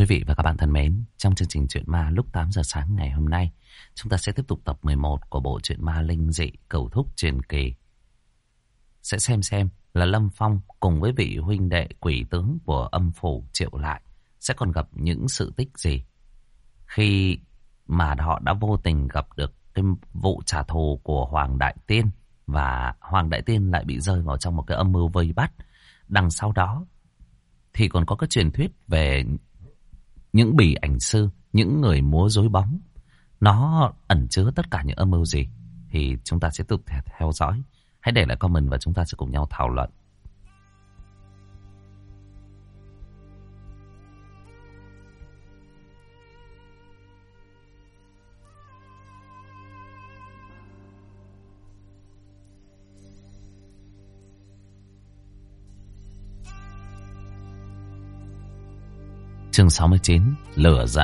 Quý vị và các bạn thân mến, trong chương trình Chuyện Ma lúc 8 giờ sáng ngày hôm nay, chúng ta sẽ tiếp tục tập 11 của bộ truyện ma linh dị Cửu Thúc truyền kỳ. Sẽ xem là Lâm Phong cùng với vị huynh đệ quỷ tướng của âm phủ Triệu Lại sẽ còn gặp những sự tích gì khi mà họ đã vô tình gặp được cái vụ trả thù của Hoàng Đại Tiên, và Hoàng Đại Tiên lại bị rơi vào trong một cái âm mưu vây bắt. Đằng sau đó thì còn có cái truyền thuyết về những bỉ ảnh sư, những người múa rối bóng. Nó ẩn chứa tất cả những âm mưu gì thì chúng ta sẽ tiếp tục theo dõi. Hãy để lại comment và chúng ta sẽ cùng nhau thảo luận. Chương 69, lửa giận.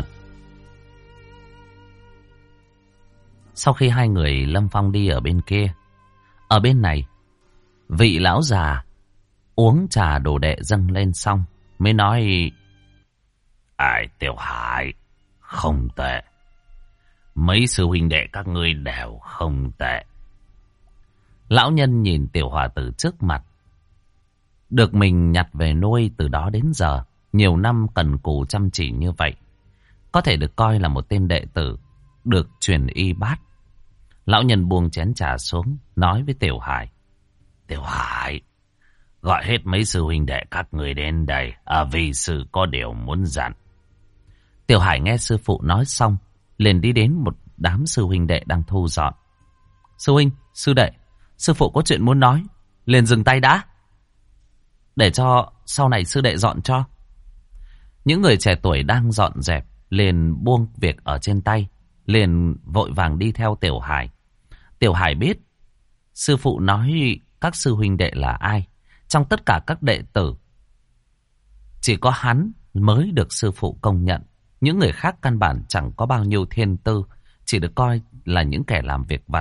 Sau khi hai người Lâm Phong đi ở bên kia, ở bên này, vị lão già uống trà đồ đệ dâng lên xong mới nói: Ai, Tiểu Hải, không tệ. Mấy sư huynh đệ các ngươi đều không tệ. Lão nhân nhìn tiểu hòa tử trước mặt, được mình nhặt về nuôi từ đó đến giờ, nhiều năm cần cù chăm chỉ như vậy, có thể được coi là một tên đệ tử được truyền y bát. Lão nhân buông chén trà xuống, nói với Tiểu Hải: Tiểu Hải, gọi hết mấy sư huynh đệ các người đến đây, vì sư có điều muốn dặn. Tiểu Hải nghe sư phụ nói xong, liền đi đến một đám sư huynh đệ đang thu dọn. Sư huynh, sư đệ, sư phụ có chuyện muốn nói, liền dừng tay đã, để cho sau này sư đệ dọn cho. Những người trẻ tuổi đang dọn dẹp liền buông việc ở trên tay, liền vội vàng đi theo Tiểu Hải. Tiểu Hải biết sư phụ nói các sư huynh đệ là ai. Trong tất cả các đệ tử, chỉ có hắn mới được sư phụ công nhận. Những người khác căn bản chẳng có bao nhiêu thiên tư, chỉ được coi là những kẻ làm việc vặt.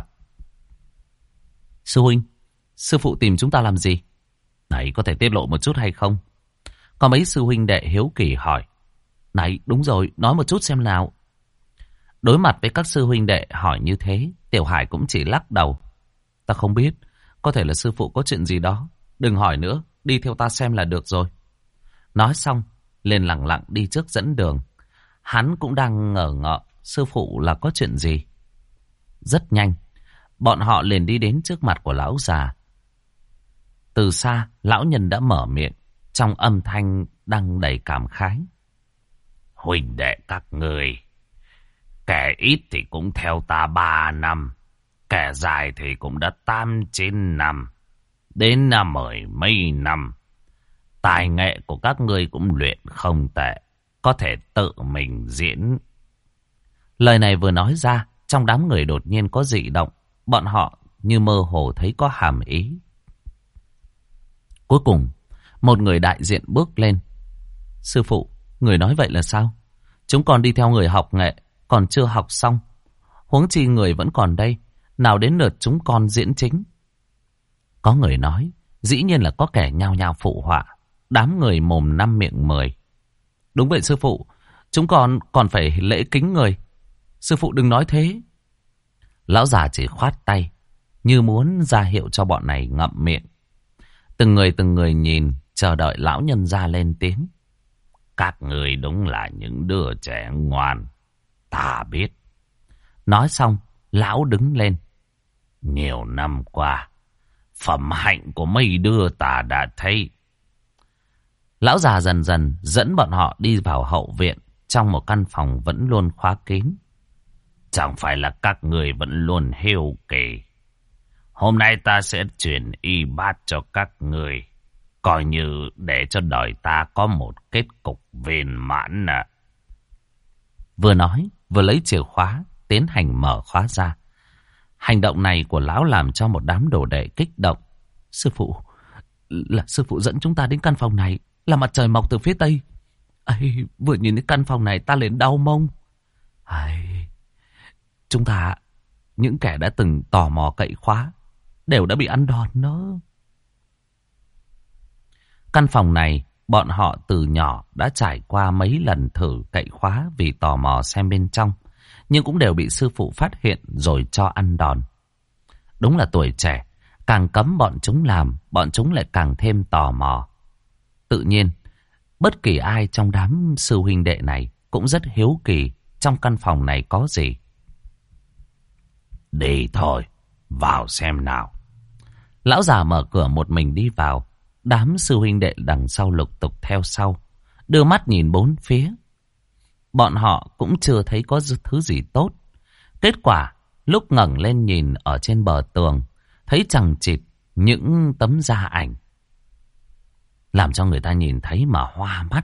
Sư huynh, sư phụ tìm chúng ta làm gì? Này, có thể tiết lộ một chút hay không? Có mấy sư huynh đệ hiếu kỳ hỏi. Này, đúng rồi, nói một chút xem nào. Đối mặt với các sư huynh đệ hỏi như thế, Tiểu Hải cũng chỉ lắc đầu. Ta không biết, có thể là sư phụ có chuyện gì đó. Đừng hỏi nữa, đi theo ta xem là được rồi. Nói xong, liền lặng lặng đi trước dẫn đường. Hắn cũng đang ngờ ngợ sư phụ là có chuyện gì. Rất nhanh, bọn họ liền đi đến trước mặt của lão già. Từ xa, lão nhân đã mở miệng, trong âm thanh đang đầy cảm khái. Huynh đệ các người, kẻ ít thì cũng theo ta 3 năm, kẻ dài thì cũng đã 8-9 năm, đến 10 mấy năm. Tài nghệ của các ngươi cũng luyện không tệ, có thể tự mình diễn. Lời này vừa nói ra, trong đám người đột nhiên có dị động. Bọn họ như mơ hồ thấy có hàm ý. Cuối cùng, một người đại diện bước lên. Sư phụ, người nói vậy là sao? Chúng còn đi theo người học nghệ, còn chưa học xong. Huống chi người vẫn còn đây, nào đến lượt chúng con diễn chính. Có người nói, dĩ nhiên là có kẻ nhao nhao phụ họa. Đám người mồm 5 miệng 10. Đúng vậy sư phụ, chúng còn phải lễ kính người. Sư phụ đừng nói thế. Lão già chỉ khoát tay, như muốn ra hiệu cho bọn này ngậm miệng. Từng người nhìn, chờ đợi lão nhân ra lên tiếng. Các người đúng là những đứa trẻ ngoan, ta biết. Nói xong, lão đứng lên. Nhiều năm qua, phẩm hạnh của mấy đứa ta đã thấy. Lão già dần dần dẫn bọn họ đi vào hậu viện, trong một căn phòng vẫn luôn khóa kín. Chẳng phải là các người vẫn luôn hiếu kỳ. Hôm nay ta sẽ truyền y bát cho các người, coi như để cho đời ta có một kết cục viên mãn à. Vừa nói, vừa lấy chìa khóa, tiến hành mở khóa ra. Hành động này của lão làm cho một đám đồ đệ kích động. Sư phụ, là sư phụ dẫn chúng ta đến căn phòng này, là mặt trời mọc từ phía tây. Ây, vừa nhìn đến căn phòng này ta liền đau mông. Ây, chúng ta, những kẻ đã từng tò mò cậy khóa, đều đã bị ăn đòn đó. Căn phòng này bọn họ từ nhỏ đã trải qua mấy lần thử cậy khóa vì tò mò xem bên trong, nhưng cũng đều bị sư phụ phát hiện rồi cho ăn đòn. Đúng là tuổi trẻ, càng cấm bọn chúng làm, bọn chúng lại càng thêm tò mò. Tự nhiên, bất kỳ ai trong đám sư huynh đệ này cũng rất hiếu kỳ trong căn phòng này có gì. Đi thôi, vào xem nào. Lão già mở cửa một mình đi vào. Đám sư huynh đệ đằng sau lục tục theo sau, đưa mắt nhìn bốn phía. Bọn họ cũng chưa thấy có thứ gì tốt. Kết quả, lúc ngẩng lên nhìn ở trên bờ tường, thấy chằng chịt những tấm da ảnh, làm cho người ta nhìn thấy mà hoa mắt.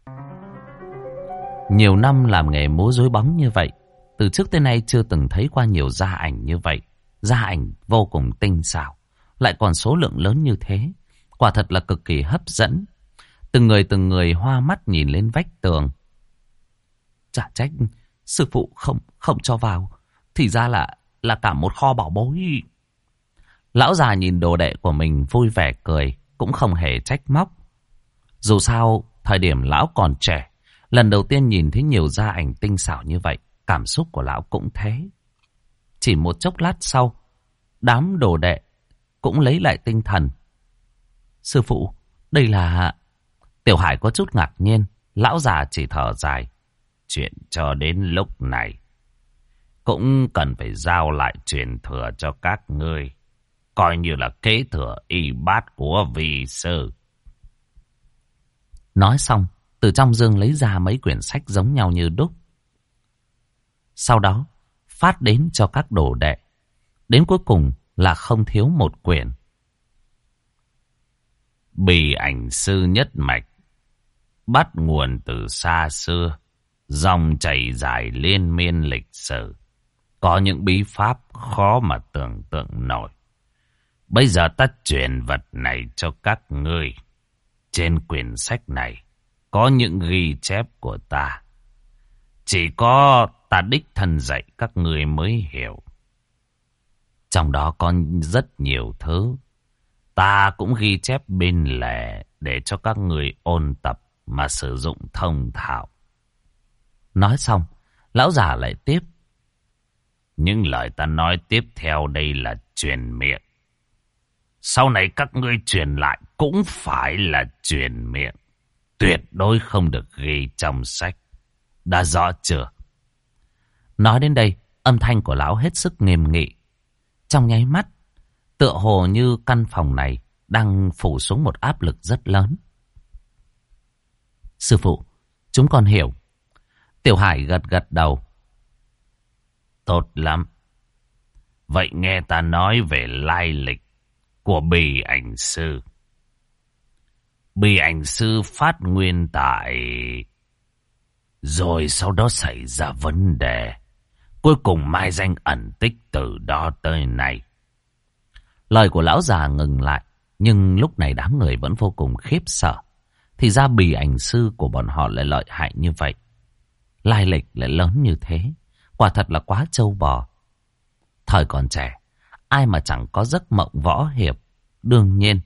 Nhiều năm làm nghề múa rối bóng như vậy, từ trước tới nay chưa từng thấy qua nhiều da ảnh như vậy. Da ảnh vô cùng tinh xảo, lại còn số lượng lớn như thế. Quả thật là cực kỳ hấp dẫn. Từng người hoa mắt nhìn lên vách tường. Chả trách sư phụ không cho vào, thì ra là cả một kho bảo bối. Lão già nhìn đồ đệ của mình vui vẻ cười, cũng không hề trách móc. Dù sao, thời điểm lão còn trẻ, lần đầu tiên nhìn thấy nhiều da ảnh tinh xảo như vậy, cảm xúc của lão cũng thế. Chỉ một chốc lát sau, đám đồ đệ cũng lấy lại tinh thần. Sư phụ, đây là... Tiểu Hải có chút ngạc nhiên, lão già chỉ thở dài. Chuyện cho đến lúc này, cũng cần phải giao lại truyền thừa cho các ngươi, coi như là kế thừa y bát của vị sư. Nói xong, từ trong dương lấy ra mấy quyển sách giống nhau như đúc. Sau đó, phát đến cho các đồ đệ. Đến cuối cùng là không thiếu một quyển. Bì ảnh sư nhất mạch, bắt nguồn từ xa xưa, dòng chảy dài liên miên lịch sử. Có những bí pháp khó mà tưởng tượng nổi. Bây giờ ta truyền vật này cho các ngươi. Trên quyển sách này có những ghi chép của ta. Chỉ có ta đích thân dạy các ngươi mới hiểu. Trong đó có rất nhiều thứ ta cũng ghi chép bên lề để cho các người ôn tập mà sử dụng thông thạo. Nói xong, lão già lại tiếp. Những lời ta nói tiếp theo đây là truyền miệng. Sau này các ngươi truyền lại cũng phải là truyền miệng. Tuyệt đối không được ghi trong sách. Đã rõ chưa? Nói đến đây, âm thanh của lão hết sức nghiêm nghị. Trong nháy mắt, tựa hồ như căn phòng này đang phủ xuống một áp lực rất lớn. Sư phụ, chúng con hiểu. Tiểu Hải gật gật đầu. Tốt lắm. Vậy nghe ta nói về lai lịch của Bì ảnh sư. Bì ảnh sư phát nguyên tại... Rồi sau đó xảy ra vấn đề. Cuối cùng mai danh ẩn tích từ đó tới nay. Lời của lão già ngừng lại. Nhưng lúc này đám người vẫn vô cùng khiếp sợ. Thì ra Bì ảnh sư của bọn họ lại lợi hại như vậy. Lai lịch lại lớn như thế. Quả thật là quá trâu bò. Thời còn trẻ, ai mà chẳng có giấc mộng võ hiệp. Đương nhiên,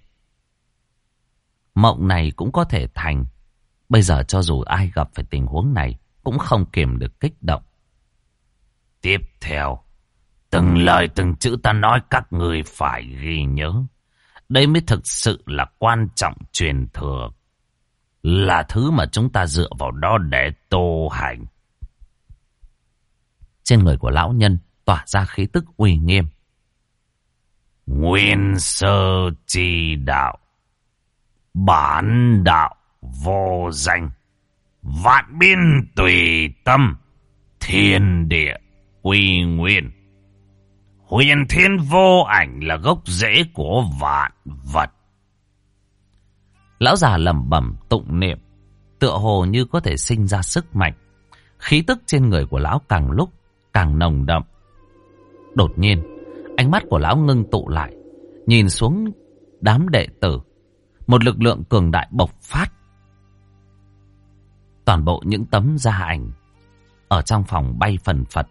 mộng này cũng có thể thành. Bây giờ cho dù ai gặp phải tình huống này cũng không kiềm được kích động. Tiếp theo, từng lời từng chữ ta nói các người phải ghi nhớ. Đây mới thực sự là quan trọng. Truyền thừa là thứ mà chúng ta dựa vào đó để tu hành. Trên người của lão nhân tỏa ra khí tức uy nghiêm. Nguyên sơ chi đạo, bản đạo vô danh, vạn biên tùy tâm, thiên địa quy nguyên. Huyền thiên vô ảnh là gốc rễ của vạn vật. Lão già lẩm bẩm tụng niệm, tựa hồ như có thể sinh ra sức mạnh. Khí tức trên người của lão càng lúc càng nồng đậm. Đột nhiên, ánh mắt của lão ngưng tụ lại, nhìn xuống đám đệ tử. Một lực lượng cường đại bộc phát. Toàn bộ những tấm da ảnh ở trong phòng bay phần phật.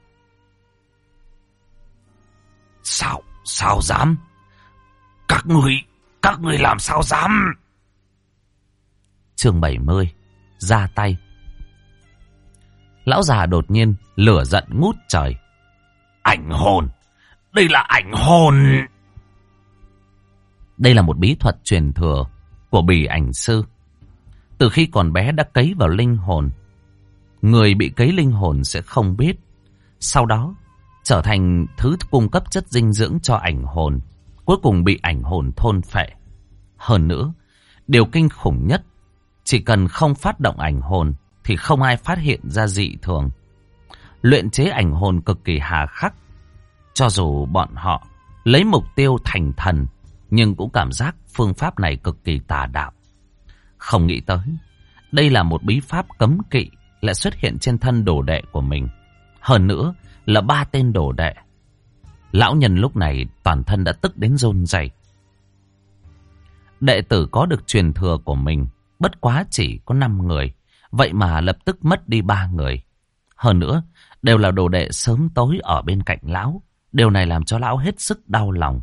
Sao dám? Các người làm sao dám? Chương 70. Ra tay. Lão già đột nhiên lửa giận ngút trời. Ảnh hồn! Đây là ảnh hồn! Đây là một bí thuật truyền thừa của Bỉ ảnh sư. Từ khi còn bé đã cấy vào linh hồn. Người bị cấy linh hồn sẽ không biết. Sau đó trở thành thứ cung cấp chất dinh dưỡng cho ảnh hồn. Cuối cùng bị ảnh hồn thôn phệ. Hơn nữa, điều kinh khủng nhất, chỉ cần không phát động ảnh hồn thì không ai phát hiện ra dị thường. Luyện chế ảnh hồn cực kỳ hà khắc. Cho dù bọn họ lấy mục tiêu thành thần, nhưng cũng cảm giác phương pháp này cực kỳ tà đạo. Không nghĩ tới, đây là một bí pháp cấm kỵ lại xuất hiện trên thân đồ đệ của mình. Hơn nữa là 3 tên đồ đệ. Lão nhân lúc này toàn thân đã tức đến run rẩy. Đệ tử có được truyền thừa của mình bất quá chỉ có 5 người, vậy mà lập tức mất đi 3 người. Hơn nữa, đều là đồ đệ sớm tối ở bên cạnh lão. Điều này làm cho lão hết sức đau lòng.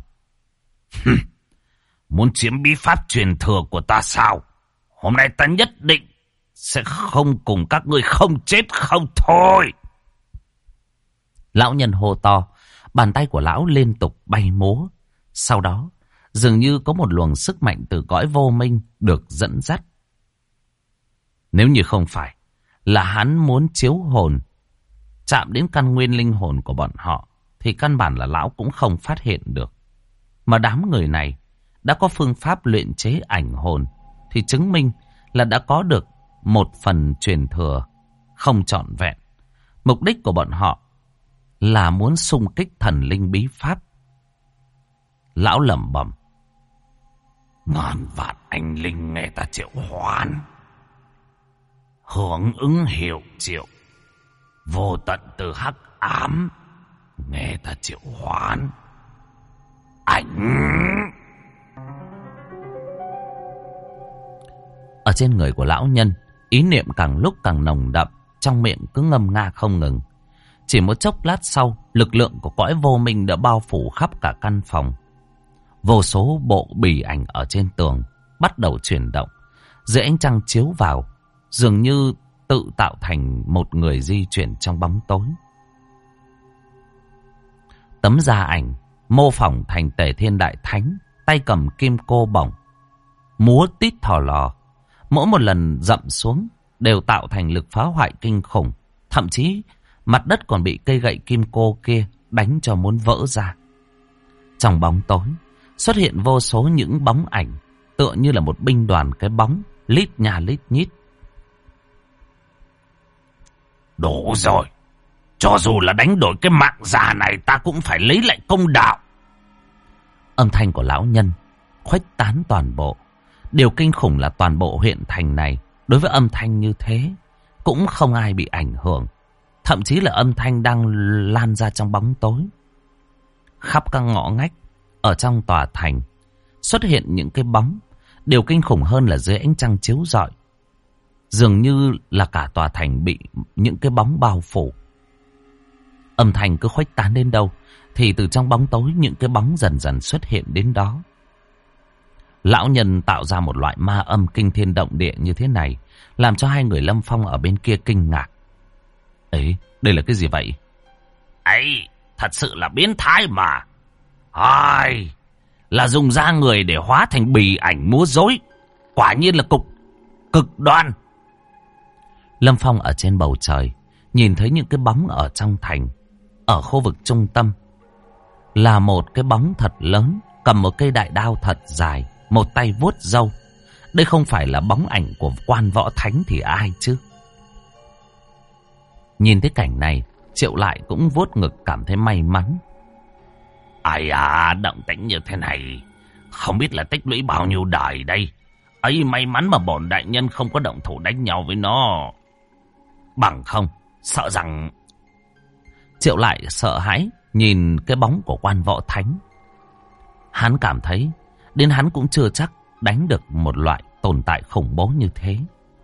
Muốn chiếm bí pháp truyền thừa của ta sao? Hôm nay ta nhất định sẽ không cùng các ngươi không chết không thôi. Lão nhân hô to, bàn tay của lão liên tục bay múa. Sau đó, dường như có một luồng sức mạnh từ cõi vô minh được dẫn dắt. Nếu như không phải là hắn muốn chiếu hồn, chạm đến căn nguyên linh hồn của bọn họ, thì căn bản là lão cũng không phát hiện được. Mà đám người này đã có phương pháp luyện chế ảnh hồn, thì chứng minh là đã có được một phần truyền thừa không trọn vẹn. Mục đích của bọn họ là muốn xung kích thần linh bí pháp. Lão lẩm bẩm. Ngàn vạn anh linh nghe ta triệu hoán, hưởng ứng hiệu triệu. Vô tận từ hắc ám nghe ta triệu hoán. Ảnh. Ở trên người của lão nhân, ý niệm càng lúc càng nồng đậm, trong miệng cứ ngâm nga không ngừng. Chỉ một chốc lát sau, lực lượng của cõi vô minh đã bao phủ khắp cả căn phòng. Vô số bộ bì ảnh ở trên tường bắt đầu chuyển động. Dưới ánh trăng chiếu vào, dường như tự tạo thành một người di chuyển trong bóng tối. Tấm da ảnh mô phỏng thành Tề Thiên Đại Thánh, tay cầm kim cô bổng, múa tít thò lò. Mỗi một lần dậm xuống đều tạo thành lực phá hoại kinh khủng. Thậm chí mặt đất còn bị cây gậy kim cô kia đánh cho muốn vỡ ra. Trong bóng tối xuất hiện vô số những bóng ảnh, tựa như là một binh đoàn cái bóng, lít nhà lít nhít. Đủ rồi, cho dù là đánh đổi cái mạng già này, ta cũng phải lấy lại công đạo. Âm thanh của lão nhân khuếch tán toàn bộ. Điều kinh khủng là toàn bộ huyện thành này, đối với âm thanh như thế, cũng không ai bị ảnh hưởng. Thậm chí là âm thanh đang lan ra trong bóng tối. Khắp các ngõ ngách ở trong tòa thành xuất hiện những cái bóng. Điều kinh khủng hơn là dưới ánh trăng chiếu rọi, dường như là cả tòa thành bị những cái bóng bao phủ. Âm thanh cứ khuếch tán đến đâu thì từ trong bóng tối những cái bóng dần dần xuất hiện đến đó. Lão nhân tạo ra một loại ma âm kinh thiên động địa như thế này, làm cho hai người Lâm Phong ở bên kia kinh ngạc. Ấy, đây là cái gì vậy? Ấy, thật sự là biến thái mà. Ai, là dùng da người để hóa thành bì ảnh múa rối. Quả nhiên là cực đoan. Lâm Phong ở trên bầu trời nhìn thấy những cái bóng ở trong thành. Ở khu vực trung tâm là một cái bóng thật lớn, cầm một cây đại đao thật dài, một tay vuốt râu. Đây không phải là bóng ảnh của quan võ thánh thì ai chứ? Nhìn thấy cảnh này, Triệu Lại cũng vuốt ngực cảm thấy may mắn. Ai à, động tĩnh như thế này, không biết là tích lũy bao nhiêu đời đây. Ấy, may mắn mà bổn đại nhân không có động thủ đánh nhau với nó. Bằng không, sợ rằng... Triệu Lại sợ hãi nhìn cái bóng của quan võ thánh. Hắn cảm thấy đến hắn cũng chưa chắc đánh được một loại tồn tại khủng bố như thế.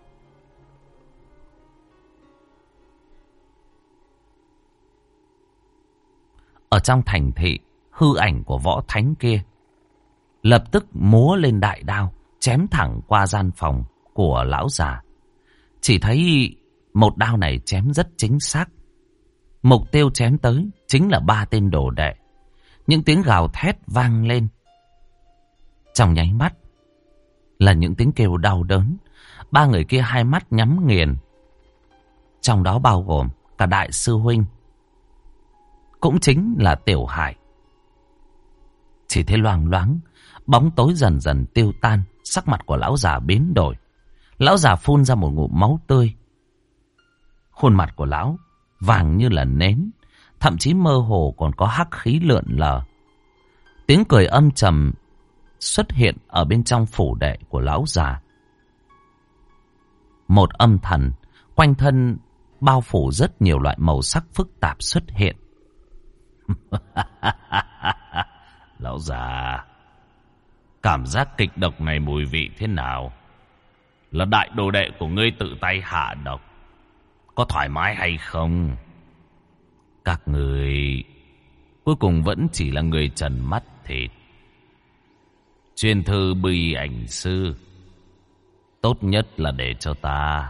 Ở trong thành thị, hư ảnh của võ thánh kia lập tức múa lên đại đao, chém thẳng qua gian phòng của lão già. Chỉ thấy một đao này chém rất chính xác. Mục tiêu chém tới chính là 3 tên đồ đệ. Những tiếng gào thét vang lên. Trong nháy mắt là những tiếng kêu đau đớn. 3 người kia hai mắt nhắm nghiền. Trong đó bao gồm cả đại sư huynh, cũng chính là Tiểu Hải. Chỉ thấy loang loáng, bóng tối dần dần tiêu tan. Sắc mặt của lão già biến đổi. Lão già phun ra một ngụm máu tươi. Khuôn mặt của lão vàng như là nến, thậm chí mơ hồ còn có hắc khí lượn lờ. Tiếng cười âm trầm xuất hiện ở bên trong phủ đệ của lão già. Một âm thần quanh thân bao phủ rất nhiều loại màu sắc phức tạp xuất hiện. Lão già, cảm giác kịch độc này mùi vị thế nào? Là đại đồ đệ của ngươi tự tay hạ độc, có thoải mái hay không? Các người cuối cùng vẫn chỉ là người trần mắt thịt. Truyền thư Bì Ảnh Sư, tốt nhất là để cho ta.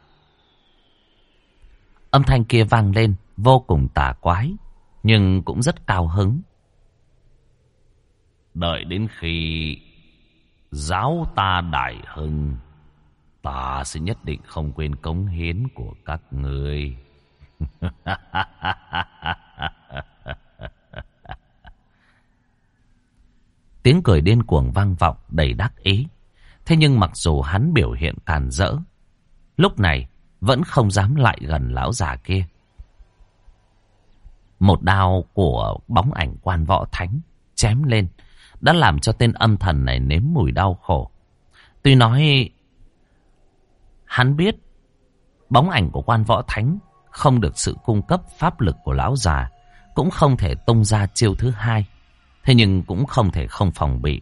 Âm thanh kia vang lên vô cùng tà quái, nhưng cũng rất cao hứng. Đợi đến khi giáo ta đại hưng, ta sẽ nhất định không quên cống hiến của các ngươi. Tiếng cười điên cuồng vang vọng đầy đắc ý. Thế nhưng mặc dù hắn biểu hiện càn rỡ, lúc này vẫn không dám lại gần lão già kia. Một đao của bóng ảnh Quan Võ Thánh chém lên đã làm cho tên âm thần này nếm mùi đau khổ. Tuy nói hắn biết bóng ảnh của Quan Võ Thánh không được sự cung cấp pháp lực của lão già, cũng không thể tung ra chiêu thứ hai, thế nhưng cũng không thể không phòng bị.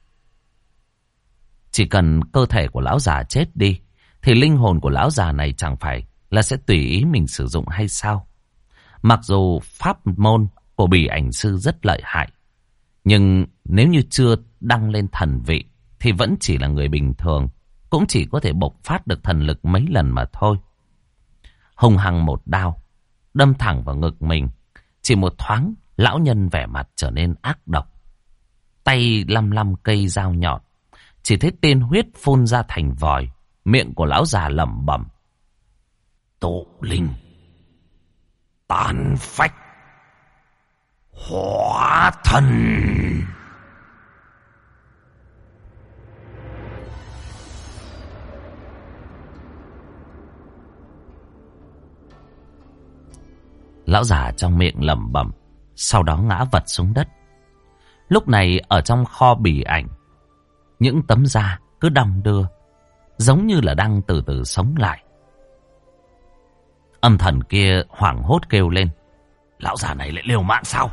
Chỉ cần cơ thể của lão già chết đi, thì linh hồn của lão già này chẳng phải là sẽ tùy ý mình sử dụng hay sao? Mặc dù pháp môn của Bì Ảnh Sư rất lợi hại, nhưng nếu như chưa đăng lên thần vị thì vẫn chỉ là người bình thường, cũng chỉ có thể bộc phát được thần lực mấy lần mà thôi. Hùng hăng một đao đâm thẳng vào ngực mình. Chỉ một thoáng, lão nhân vẻ mặt trở nên ác độc. Tay lăm lăm cây dao nhọn, chỉ thấy tên huyết phun ra thành vòi. Miệng của lão già lẩm bẩm: tụ linh, tàn phách, hóa thần. Lão già trong miệng lẩm bẩm, sau đó ngã vật xuống đất. Lúc này ở trong kho bì ảnh, những tấm da cứ đong đưa, giống như là đang từ từ sống lại. Âm thần kia hoảng hốt kêu lên: lão già này lại liều mạng sao?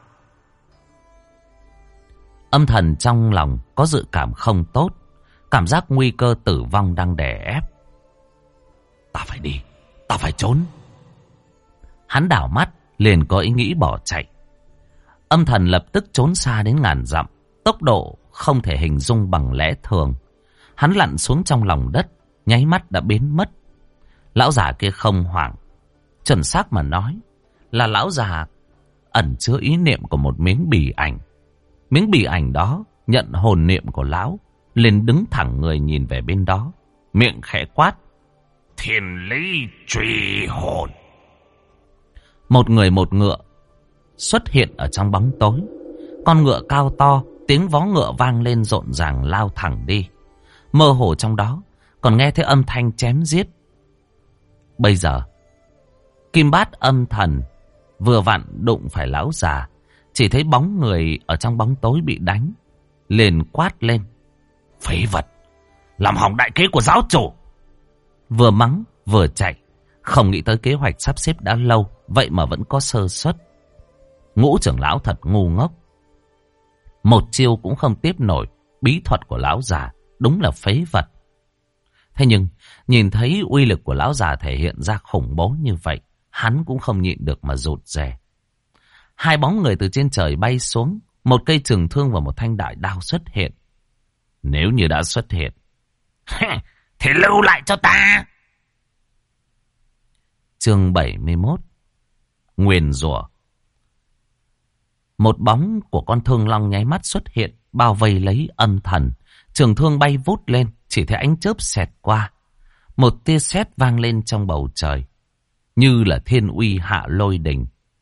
Âm thần trong lòng có dự cảm không tốt, cảm giác nguy cơ tử vong đang đè ép. Ta phải đi, ta phải trốn. Hắn đảo mắt liền có ý nghĩ bỏ chạy. Âm thần lập tức trốn xa đến ngàn dặm, tốc độ không thể hình dung bằng lẽ thường. Hắn lặn xuống trong lòng đất, nháy mắt đã biến mất. Lão già kia không hoảng, chuẩn xác mà nói là lão già ẩn chứa ý niệm của một miếng bì ảnh. Miếng bì ảnh đó nhận hồn niệm của lão, liền đứng thẳng người nhìn về bên đó, miệng khẽ quát: thiên lý truy hồn. Một người một ngựa xuất hiện ở trong bóng tối. Con ngựa cao to, tiếng vó ngựa vang lên rộn ràng lao thẳng đi. Mơ hồ trong đó còn nghe thấy âm thanh chém giết. Bây giờ kim bát âm thần vừa vặn đụng phải lão già, chỉ thấy bóng người ở trong bóng tối bị đánh, liền quát lên: phế vật, làm hỏng đại kế của giáo chủ. Vừa mắng vừa chạy, không nghĩ tới kế hoạch sắp xếp đã lâu, vậy mà vẫn có sơ suất. Ngũ trưởng lão thật ngu ngốc, một chiêu cũng không tiếp nổi bí thuật của lão già, đúng là phế vật. Thế nhưng nhìn thấy uy lực của lão già thể hiện ra khủng bố như vậy, hắn cũng không nhịn được mà rụt rè. Hai bóng người từ trên trời bay xuống, một cây trường thương và một thanh đại đao xuất hiện. Nếu như đã xuất hiện, thì lưu lại cho ta. Chương 71. Nguyền rủa. Một bóng của con thương long nháy mắt xuất hiện, bao vây lấy âm thần. Trường thương bay vút lên, chỉ thấy ánh chớp xẹt qua. Một tia sét vang lên trong bầu trời, như là thiên uy hạ lôi đình.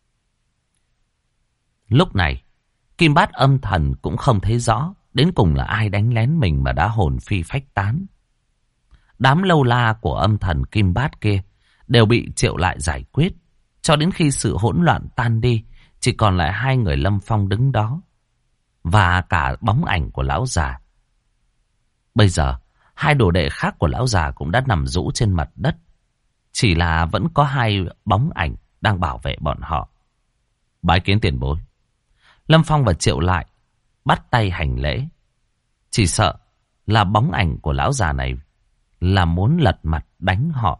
Lúc này, Kim Bát âm thần cũng không thấy rõ đến cùng là ai đánh lén mình mà đã hồn phi phách tán. Đám lâu la của âm thần Kim Bát kia đều bị Triệu Lại giải quyết, cho đến khi sự hỗn loạn tan đi, chỉ còn lại hai người Lâm Phong đứng đó và cả bóng ảnh của lão già. Bây giờ, hai đồ đệ khác của lão già cũng đã nằm rũ trên mặt đất, chỉ là vẫn có hai bóng ảnh đang bảo vệ bọn họ. Bái kiến tiền bối. Lâm Phong và Triệu Lại bắt tay hành lễ. Chỉ sợ là bóng ảnh của lão già này là muốn lật mặt đánh họ.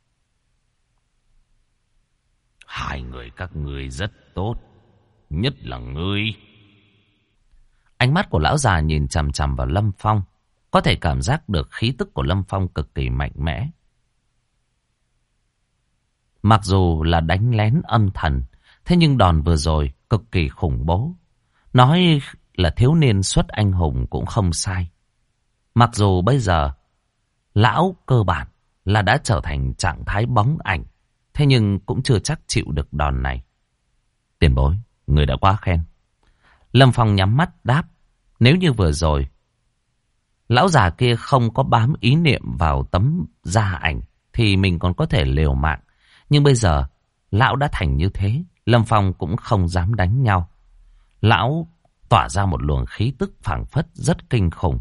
Hai người các ngươi rất tốt, nhất là ngươi. Ánh mắt của lão già nhìn chằm chằm vào Lâm Phong, có thể cảm giác được khí tức của Lâm Phong cực kỳ mạnh mẽ. Mặc dù là đánh lén âm thần, thế nhưng đòn vừa rồi cực kỳ khủng bố. Nói là thiếu niên xuất anh hùng cũng không sai. Mặc dù bây giờ lão cơ bản là đã trở thành trạng thái bóng ảnh, thế nhưng cũng chưa chắc chịu được đòn này. Tiền bối, người đã quá khen. Lâm Phong nhắm mắt đáp. Nếu như vừa rồi lão già kia không có bám ý niệm vào tấm da ảnh thì mình còn có thể liều mạng. Nhưng bây giờ lão đã thành như thế, Lâm Phong cũng không dám đánh nhau. Lão tỏa ra một luồng khí tức phảng phất rất kinh khủng.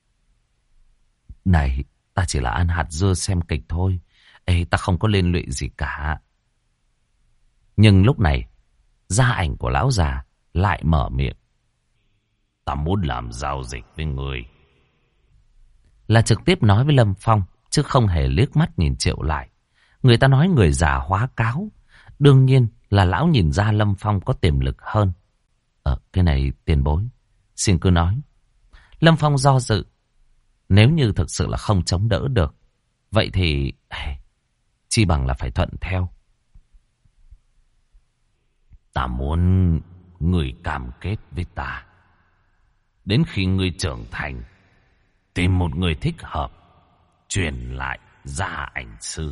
Này, ta chỉ là ăn hạt dưa xem kịch thôi. Ê, ta không có liên lụy gì cả. Nhưng lúc này, da ảnh của lão già lại mở miệng. Ta muốn làm giao dịch với người. Là trực tiếp nói với Lâm Phong, chứ không hề liếc mắt nhìn Triệu Lại. Người ta nói người già hóa cáo. Đương nhiên là lão nhìn ra Lâm Phong có tiềm lực hơn. Cái này tiền bối, xin cứ nói. Lâm Phong do dự. Nếu như thực sự là không chống đỡ được, vậy thì chi bằng là phải thuận theo. Ta muốn người cam kết với ta. Đến khi ngươi trưởng thành, tìm một người thích hợp, truyền lại gia ảnh sư.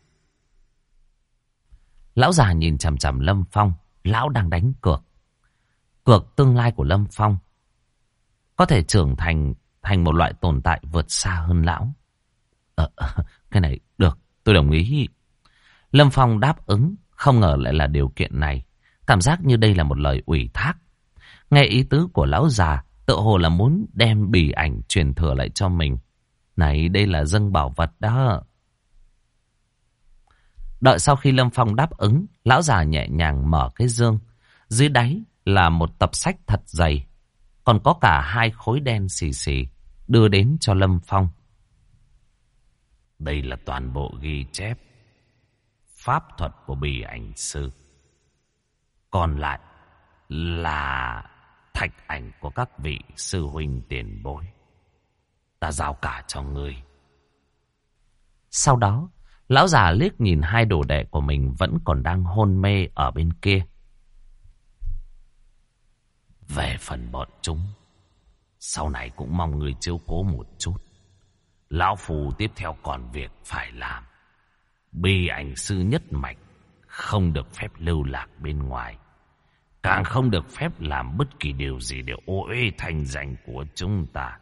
Lão già nhìn chằm chằm Lâm Phong. Lão đang đánh cược. Cược tương lai của Lâm Phong có thể trưởng thành một loại tồn tại vượt xa hơn lão. Cái này được, tôi đồng ý. Lâm Phong đáp ứng. Không ngờ lại là điều kiện này. Cảm giác như đây là một lời ủy thác. Nghe ý tứ của lão già, tự hồ là muốn đem bì ảnh truyền thừa lại cho mình. Này, đây là dâng bảo vật đó. Đợi sau khi Lâm Phong đáp ứng, lão già nhẹ nhàng mở cái dương. Dưới đáy là một tập sách thật dày, còn có cả hai khối đen xì xì, đưa đến cho Lâm Phong. Đây là toàn bộ ghi chép pháp thuật của bì ảnh sư. Còn lại là thạch ảnh của các vị sư huynh tiền bối. Ta giao cả cho ngươi. Sau đó, lão già liếc nhìn hai đồ đệ của mình vẫn còn đang hôn mê ở bên kia. Về phần bọn chúng, sau này cũng mong người chiếu cố một chút. Lão phù tiếp theo còn việc phải làm. Bì ảnh sư nhất mạch không được phép lưu lạc bên ngoài, càng không được phép làm bất kỳ điều gì để ô uế thành danh của chúng ta.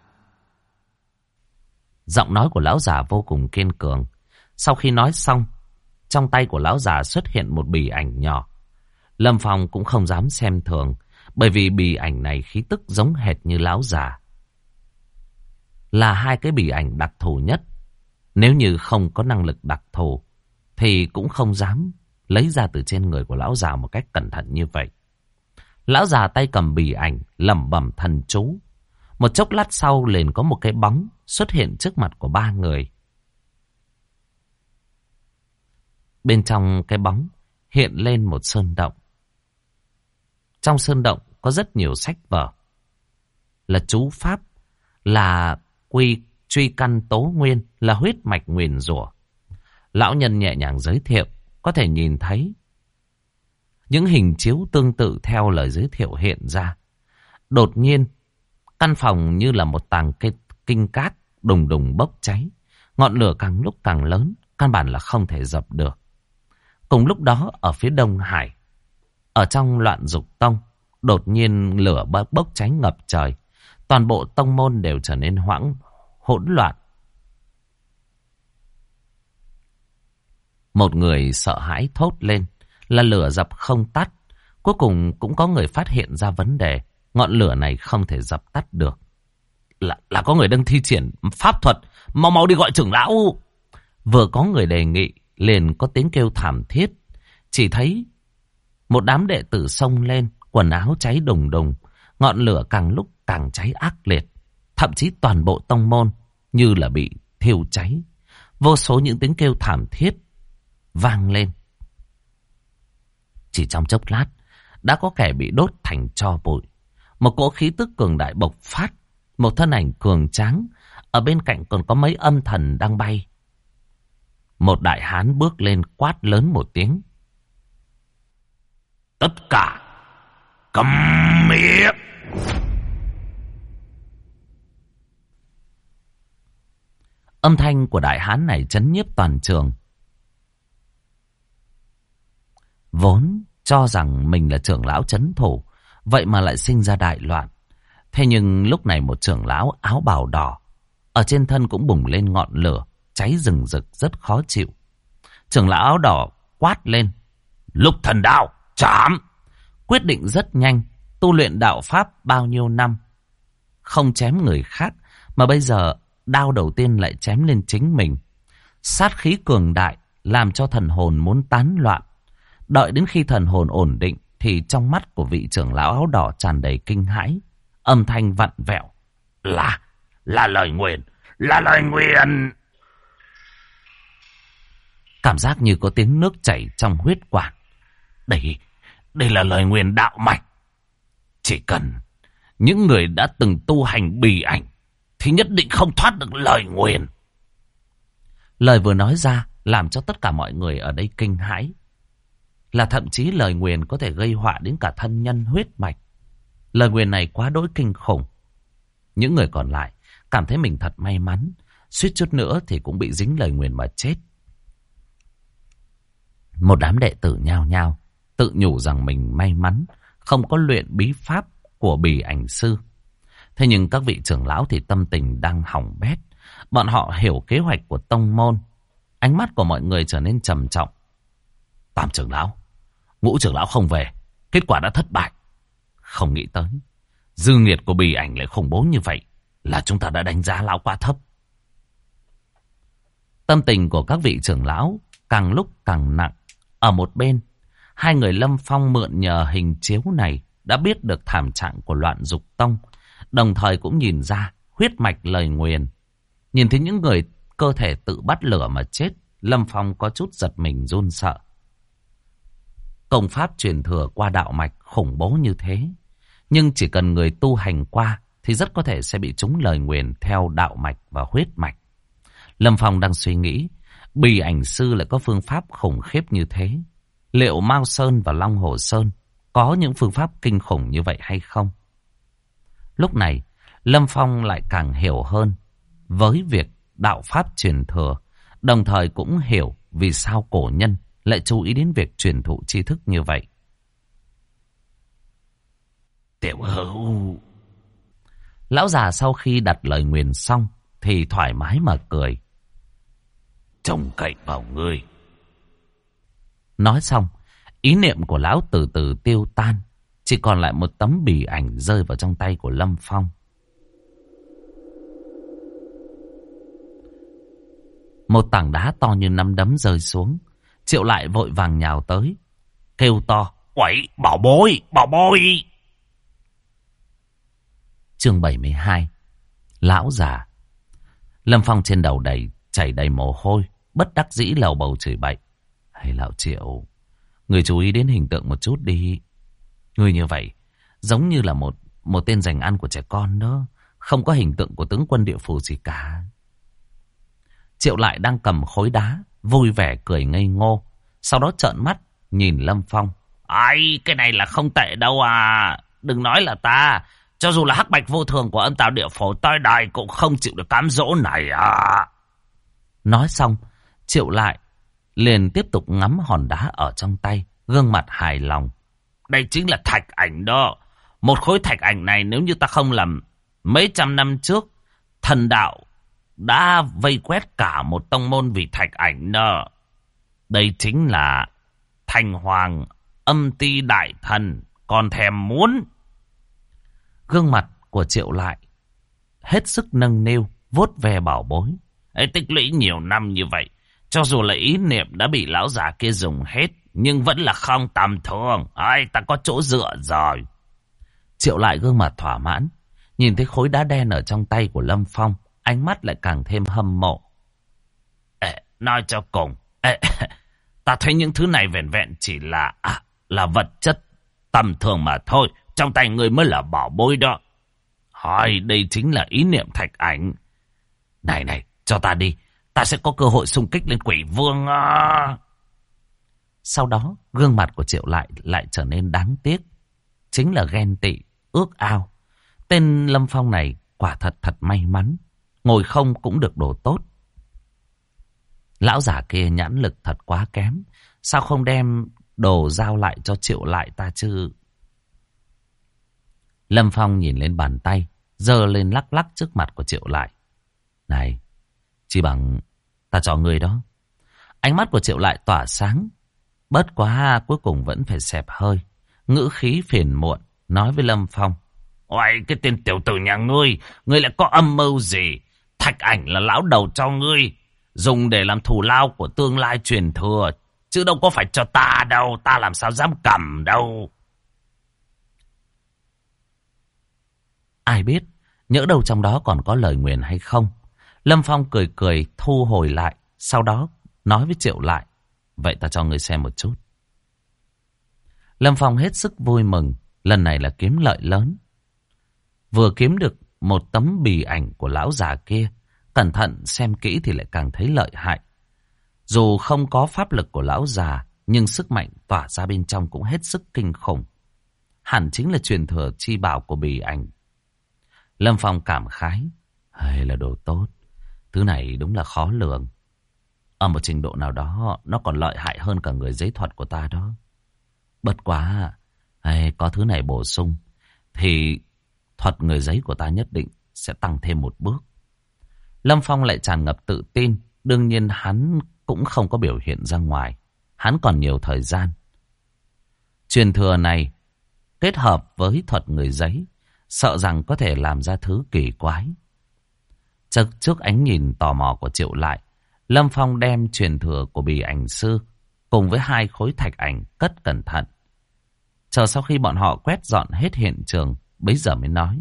Giọng nói của lão già vô cùng kiên cường. Sau khi nói xong, trong tay của lão già xuất hiện một bì ảnh nhỏ. Lâm Phong cũng không dám xem thường, bởi vì bì ảnh này khí tức giống hệt như lão già. Là hai cái bì ảnh đặc thù nhất. Nếu như không có năng lực đặc thù, thì cũng không dám lấy ra từ trên người của lão già một cách cẩn thận như vậy. Lão già tay cầm bì ảnh, lẩm bẩm thần chú. Một chốc lát sau liền có một cái bóng xuất hiện trước mặt của ba người. Bên trong cái bóng hiện lên một sơn động. Trong sơn động có rất nhiều sách vở, là chú pháp, là quy truy căn tố nguyên là huyết mạch nguyền rủa. Lão nhân nhẹ nhàng giới thiệu, có thể nhìn thấy những hình chiếu tương tự theo lời giới thiệu hiện ra. Đột nhiên, căn phòng như là một tàng kinh cát đùng đùng bốc cháy. Ngọn lửa càng lúc càng lớn, căn bản là không thể dập được. Cùng lúc đó, ở phía Đông Hải, ở trong Loạn Dục Tông, đột nhiên lửa bốc cháy ngập trời. Toàn bộ tông môn đều trở nên hỗn loạn. Một người sợ hãi thốt lên, là lửa dập không tắt. Cuối cùng cũng có người phát hiện ra vấn đề. Ngọn lửa này không thể dập tắt được. Là có người đang thi triển pháp thuật. Mau đi gọi trưởng lão. Vừa có người đề nghị, liền có tiếng kêu thảm thiết. Chỉ thấy một đám đệ tử xông lên, quần áo cháy đùng đùng. Ngọn lửa càng lúc càng cháy ác liệt. Thậm chí toàn bộ tông môn như là bị thiêu cháy. Vô số những tiếng kêu thảm thiết vang lên. Chỉ trong chốc lát, đã có kẻ bị đốt thành tro bụi. Một cỗ khí tức cường đại bộc phát. Một thân ảnh cường tráng. Ở bên cạnh còn có mấy âm thần đang bay. Một đại hán bước lên quát lớn một tiếng. Tất cả câm miệng. Âm thanh của đại hán này chấn nhiếp toàn trường. Vốn cho rằng mình là trưởng lão trấn thủ, vậy mà lại sinh ra đại loạn. Thế nhưng lúc này một trưởng lão áo bào đỏ, ở trên thân cũng bùng lên ngọn lửa, cháy rừng rực rất khó chịu. Trưởng lão áo đỏ quát lên. Lục thần đao, chạm! Quyết định rất nhanh, tu luyện đạo pháp bao nhiêu năm. Không chém người khác, mà bây giờ đao đầu tiên lại chém lên chính mình. Sát khí cường đại, làm cho thần hồn muốn tán loạn. Đợi đến khi thần hồn ổn định, thì trong mắt của vị trưởng lão áo đỏ tràn đầy kinh hãi. Âm thanh vặn vẹo. Là lời nguyền, là lời nguyền. Cảm giác như có tiếng nước chảy trong huyết quản. Đây là lời nguyền đạo mạch. Chỉ cần những người đã từng tu hành bì ảnh thì nhất định không thoát được lời nguyền. Lời vừa nói ra làm cho tất cả mọi người ở đây kinh hãi. Là thậm chí lời nguyền có thể gây họa đến cả thân nhân huyết mạch. Lời nguyền này quá đỗi kinh khủng. Những người còn lại cảm thấy mình thật may mắn, suýt chút nữa thì cũng bị dính lời nguyền mà chết. Một đám đệ tử nhao nhao tự nhủ rằng mình may mắn không có luyện bí pháp của bì ảnh sư. Thế nhưng các vị trưởng lão thì tâm tình đang hỏng bét. Bọn họ hiểu kế hoạch của tông môn. Ánh mắt của mọi người trở nên trầm trọng. Tam trưởng lão, ngũ trưởng lão không về, kết quả đã thất bại. Không nghĩ tới dư nghiệt của bì ảnh lại khủng bố như vậy, là chúng ta đã đánh giá lão quá thấp. Tâm tình của các vị trưởng lão càng lúc càng nặng. Ở một bên, hai người Lâm Phong mượn nhờ hình chiếu này đã biết được thảm trạng của Loạn Dục Tông, đồng thời cũng nhìn ra huyết mạch lời nguyền. Nhìn thấy những người cơ thể tự bắt lửa mà chết, Lâm Phong có chút giật mình run sợ. Công pháp truyền thừa qua đạo mạch khủng bố như thế, nhưng chỉ cần người tu hành qua thì rất có thể sẽ bị trúng lời nguyền theo đạo mạch và huyết mạch. Lâm Phong đang suy nghĩ, bì ảnh sư lại có phương pháp khủng khiếp như thế. Liệu Mao Sơn và Long Hồ Sơn có những phương pháp kinh khủng như vậy hay không? Lúc này, Lâm Phong lại càng hiểu hơn với việc đạo pháp truyền thừa, đồng thời cũng hiểu vì sao cổ nhân lại chú ý đến việc truyền thụ tri thức như vậy. Tiểu hữu. Lão già sau khi đặt lời nguyền xong thì thoải mái mà cười. Trông cậy vào ngươi. Nói xong, ý niệm của lão từ từ tiêu tan, chỉ còn lại một tấm bì ảnh rơi vào trong tay của Lâm Phong. Một tảng đá to như nắm đấm rơi xuống. Triệu Lại vội vàng nhào tới, kêu to: "Quậy, bảo bối, bảo bối!" Chương 72. Lão già. Lâm Phong trên đầu chảy đầy mồ hôi, bất đắc dĩ lầu bầu chửi bậy: "Hay lão Triệu, người chú ý đến hình tượng một chút đi. Người như vậy giống như là một tên giành ăn của trẻ con đó, không có hình tượng của tướng quân địa phủ gì cả. Triệu Lại đang cầm khối đá, vui vẻ cười ngây ngô. Sau đó trợn mắt, nhìn Lâm Phong. Ai, cái này là không tệ đâu à. Đừng nói là ta. Cho dù là hắc bạch vô thường của âm tào địa phổ tới đây cũng không chịu được cám dỗ này à. Nói xong, Triệu Lại liền tiếp tục ngắm hòn đá ở trong tay, gương mặt hài lòng. Đây chính là thạch ảnh đó. Một khối thạch ảnh này nếu như ta không làm, mấy trăm năm trước, thần đạo đã vây quét cả một tông môn vì thạch ảnh đó. Đây chính là Thành Hoàng Âm Ti Đại Thần, còn thèm muốn. Gương mặt của Triệu Lại hết sức nâng niu, vuốt ve bảo bối. Tích lũy nhiều năm như vậy, cho dù là ý niệm đã bị lão già kia dùng hết, nhưng vẫn là không tầm thường. Ta có chỗ dựa rồi. Triệu Lại gương mặt thỏa mãn, nhìn thấy khối đá đen ở trong tay của Lâm Phong, ánh mắt lại càng thêm hâm mộ. Nói cho cùng, ta thấy những thứ này vẹn vẹn chỉ là vật chất tầm thường mà thôi. Trong tay ngươi mới là bảo bối đó. Đây chính là ý niệm thạch ảnh. Này, cho ta đi. Ta sẽ có cơ hội xung kích lên quỷ vương à. Sau đó, gương mặt của Triệu lại trở nên đáng tiếc. Chính là ghen tị, ước ao. Tên Lâm Phong này quả thật may mắn. Ngồi không cũng được đồ tốt. Lão giả kia nhãn lực thật quá kém. Sao không đem đồ giao lại cho Triệu Lại ta chứ? Lâm Phong nhìn lên bàn tay, giơ lên lắc lắc trước mặt của Triệu Lại. Này, chỉ bằng ta cho người đó. Ánh mắt của Triệu Lại tỏa sáng. Bất quá cuối cùng vẫn phải xẹp hơi. Ngữ khí phiền muộn, nói với Lâm Phong. Ôi, cái tên tiểu tử nhà ngươi lại có âm mưu gì? Thạch ảnh là lão đầu cho ngươi, dùng để làm thù lao của tương lai truyền thừa. Chứ đâu có phải cho ta đâu, ta làm sao dám cầm đâu. Ai biết, nhỡ đâu trong đó còn có lời nguyền hay không. Lâm Phong cười cười thu hồi lại, sau đó nói với Triệu Lại. Vậy ta cho ngươi xem một chút. Lâm Phong hết sức vui mừng, lần này là kiếm lợi lớn. Vừa kiếm được một tấm bì ảnh của lão già kia, cẩn thận xem kỹ thì lại càng thấy lợi hại. Dù không có pháp lực của lão già, nhưng sức mạnh tỏa ra bên trong cũng hết sức kinh khủng. Hẳn chính là truyền thừa chi bảo của bì ảnh. Lâm Phong cảm khái. Hay là đồ tốt. Thứ này đúng là khó lường. Ở một trình độ nào đó, nó còn lợi hại hơn cả người giấy thuật của ta đó. Bất quá, có thứ này bổ sung, thì thuật người giấy của ta nhất định sẽ tăng thêm một bước. Lâm Phong lại tràn ngập tự tin. Đương nhiên hắn cũng không có biểu hiện ra ngoài. Hắn còn nhiều thời gian. Truyền thừa này kết hợp với thuật người giấy, sợ rằng có thể làm ra thứ kỳ quái. Trước ánh nhìn tò mò của Triệu Lại, Lâm Phong đem truyền thừa của bì ảnh sư cùng với 2 khối thạch ảnh cất cẩn thận. Chờ sau khi bọn họ quét dọn hết hiện trường, bấy giờ mới nói.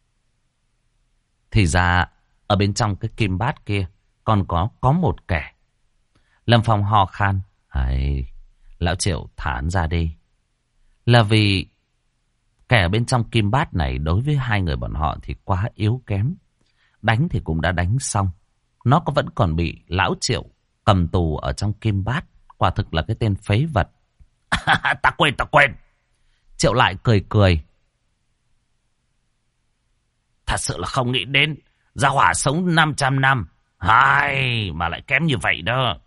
Thì ra ở bên trong cái kim bát kia còn có một kẻ. Lâm Phong ho khan. Lão Triệu thả hắn ra đi. Là vì kẻ ở bên trong kim bát này đối với 2 người bọn họ thì quá yếu kém. Đánh thì cũng đã đánh xong. Nó vẫn còn bị lão Triệu cầm tù ở trong kim bát. Quả thực là cái tên phế vật. Ta quên. Triệu Lại cười cười. Thật sự là không nghĩ đến. Gia hỏa sống 500 năm. Mà lại kém như vậy đó.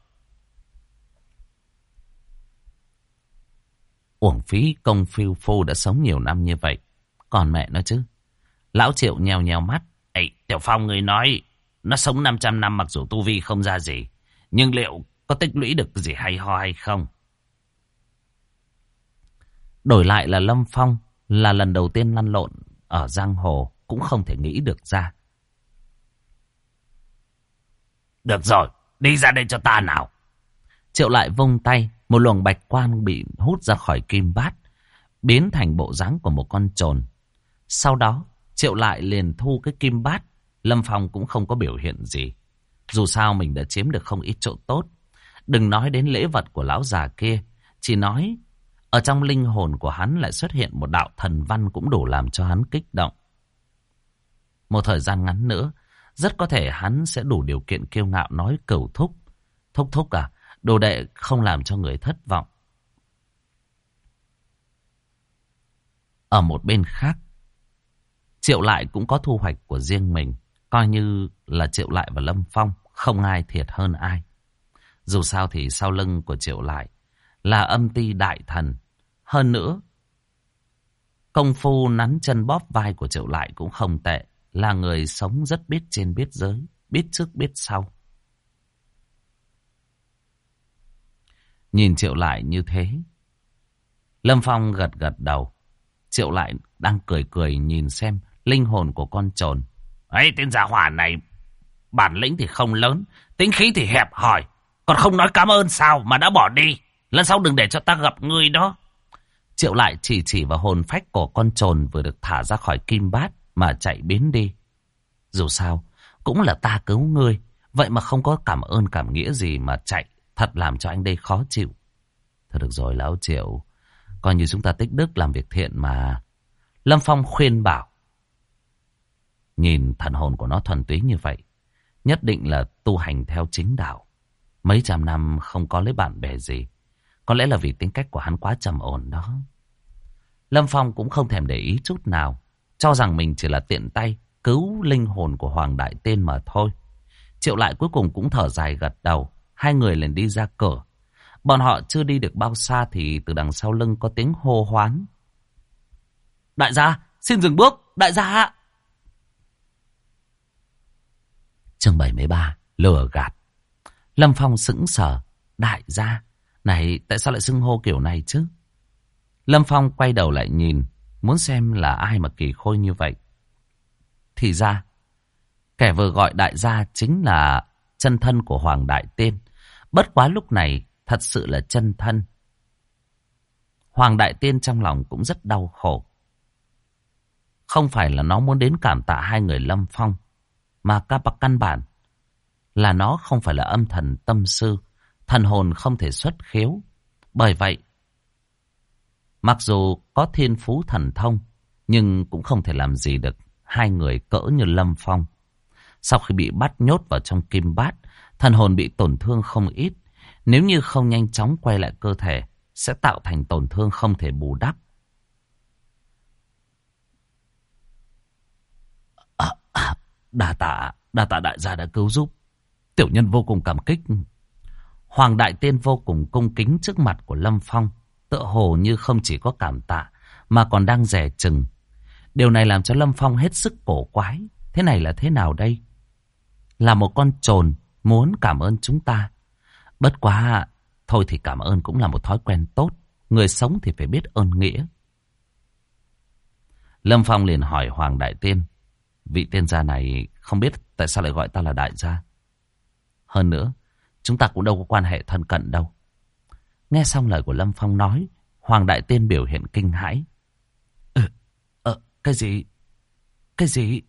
Uổng phí công phiêu phu đã sống nhiều năm như vậy. Còn mẹ nó chứ. Lão Triệu nheo nheo mắt. Tiểu Phong người nói, nó sống 500 năm mặc dù tu vi không ra gì. Nhưng liệu có tích lũy được gì hay ho hay không? Đổi lại là Lâm Phong, là lần đầu tiên lăn lộn ở giang hồ, cũng không thể nghĩ được ra. Được rồi, đi ra đây cho ta nào. Triệu Lại vung tay, một luồng bạch quang bị hút ra khỏi kim bát, biến thành bộ dáng của một con trồn. Sau đó, Triệu Lại liền thu cái kim bát. Lâm Phong cũng không có biểu hiện gì. Dù sao mình đã chiếm được không ít chỗ tốt. Đừng nói đến lễ vật của lão già kia, chỉ nói ở trong linh hồn của hắn lại xuất hiện một đạo thần văn cũng đủ làm cho hắn kích động. Một thời gian ngắn nữa, Rất có thể hắn sẽ đủ điều kiện kiêu ngạo nói cẩu thúc. Thúc thúc à, đồ đệ không làm cho người thất vọng. Ở một bên khác, Triệu Lại cũng có thu hoạch của riêng mình. Coi như là Triệu Lại và Lâm Phong không ai thiệt hơn ai. Dù sao thì sau lưng của Triệu Lại là âm ti đại thần. Hơn nữa, công phu nắn chân bóp vai của Triệu Lại cũng không tệ. Là người sống rất biết trên biết dưới, biết trước biết sau. Nhìn Triệu Lại như thế, Lâm Phong gật gật đầu. Triệu Lại đang cười cười nhìn xem linh hồn của con trồn. Ấy, tên gia hỏa này bản lĩnh thì không lớn, tính khí thì hẹp hòi, còn không nói cảm ơn sao mà đã bỏ đi. Lần sau đừng để cho ta gặp ngươi đó. Triệu Lại chỉ vào hồn phách của con trồn vừa được thả ra khỏi kim bát mà chạy biến đi. Dù sao cũng là ta cứu ngươi, vậy mà không có cảm ơn cảm nghĩa gì mà chạy, thật làm cho anh đây khó chịu. Thôi được rồi lão Triệu, coi như chúng ta tích đức làm việc thiện mà. Lâm Phong khuyên bảo. Nhìn thần hồn của nó thuần túy như vậy, nhất định là tu hành theo chính đạo. Mấy trăm năm không có lấy bạn bè gì, có lẽ là vì tính cách của hắn quá trầm ổn đó. Lâm Phong cũng không thèm để ý chút nào, cho rằng mình chỉ là tiện tay cứu linh hồn của Hoàng Đại Tiên mà thôi. Triệu Lại cuối cùng cũng thở dài gật đầu. Hai người liền đi ra cửa. Bọn họ chưa đi được bao xa thì từ đằng sau lưng có tiếng hô hoán. Đại gia, xin dừng bước, đại gia ạ. Chương 73, lừa gạt. Lâm Phong sững sờ. Đại gia, này tại sao lại xưng hô kiểu này chứ? Lâm Phong quay đầu lại nhìn, muốn xem là ai mà kỳ khôi như vậy. Thì ra, kẻ vừa gọi đại gia chính là chân thân của Hoàng Đại Tiên. Bất quá lúc này thật sự là chân thân. Hoàng Đại Tiên trong lòng cũng rất đau khổ. Không phải là nó muốn đến cảm tạ hai người Lâm Phong, mà căn bản là nó không phải là âm thần tâm sư, thần hồn không thể xuất khiếu. Bởi vậy, mặc dù có thiên phú thần thông, nhưng cũng không thể làm gì được hai người cỡ như Lâm Phong. Sau khi bị bắt nhốt vào trong kim bát, thần hồn bị tổn thương không ít. Nếu như không nhanh chóng quay lại cơ thể, sẽ tạo thành tổn thương không thể bù đắp. Đa tạ đại gia đã cứu giúp. Tiểu nhân vô cùng cảm kích. Hoàng Đại Tiên vô cùng cung kính trước mặt của Lâm Phong, tựa hồ như không chỉ có cảm tạ mà còn đang dè chừng. Điều này làm cho Lâm Phong hết sức cổ quái. Thế này là thế nào đây? Là một con trồn muốn cảm ơn chúng ta. Bất quá, thôi thì cảm ơn cũng là một thói quen tốt. Người sống thì phải biết ơn nghĩa. Lâm Phong liền hỏi Hoàng Đại Tiên. Vị tiên gia này không biết tại sao lại gọi ta là đại gia. Hơn nữa, chúng ta cũng đâu có quan hệ thân cận đâu. Nghe xong lời của Lâm Phong nói, Hoàng Đại Tiên biểu hiện kinh hãi. Cái gì? Cái gì?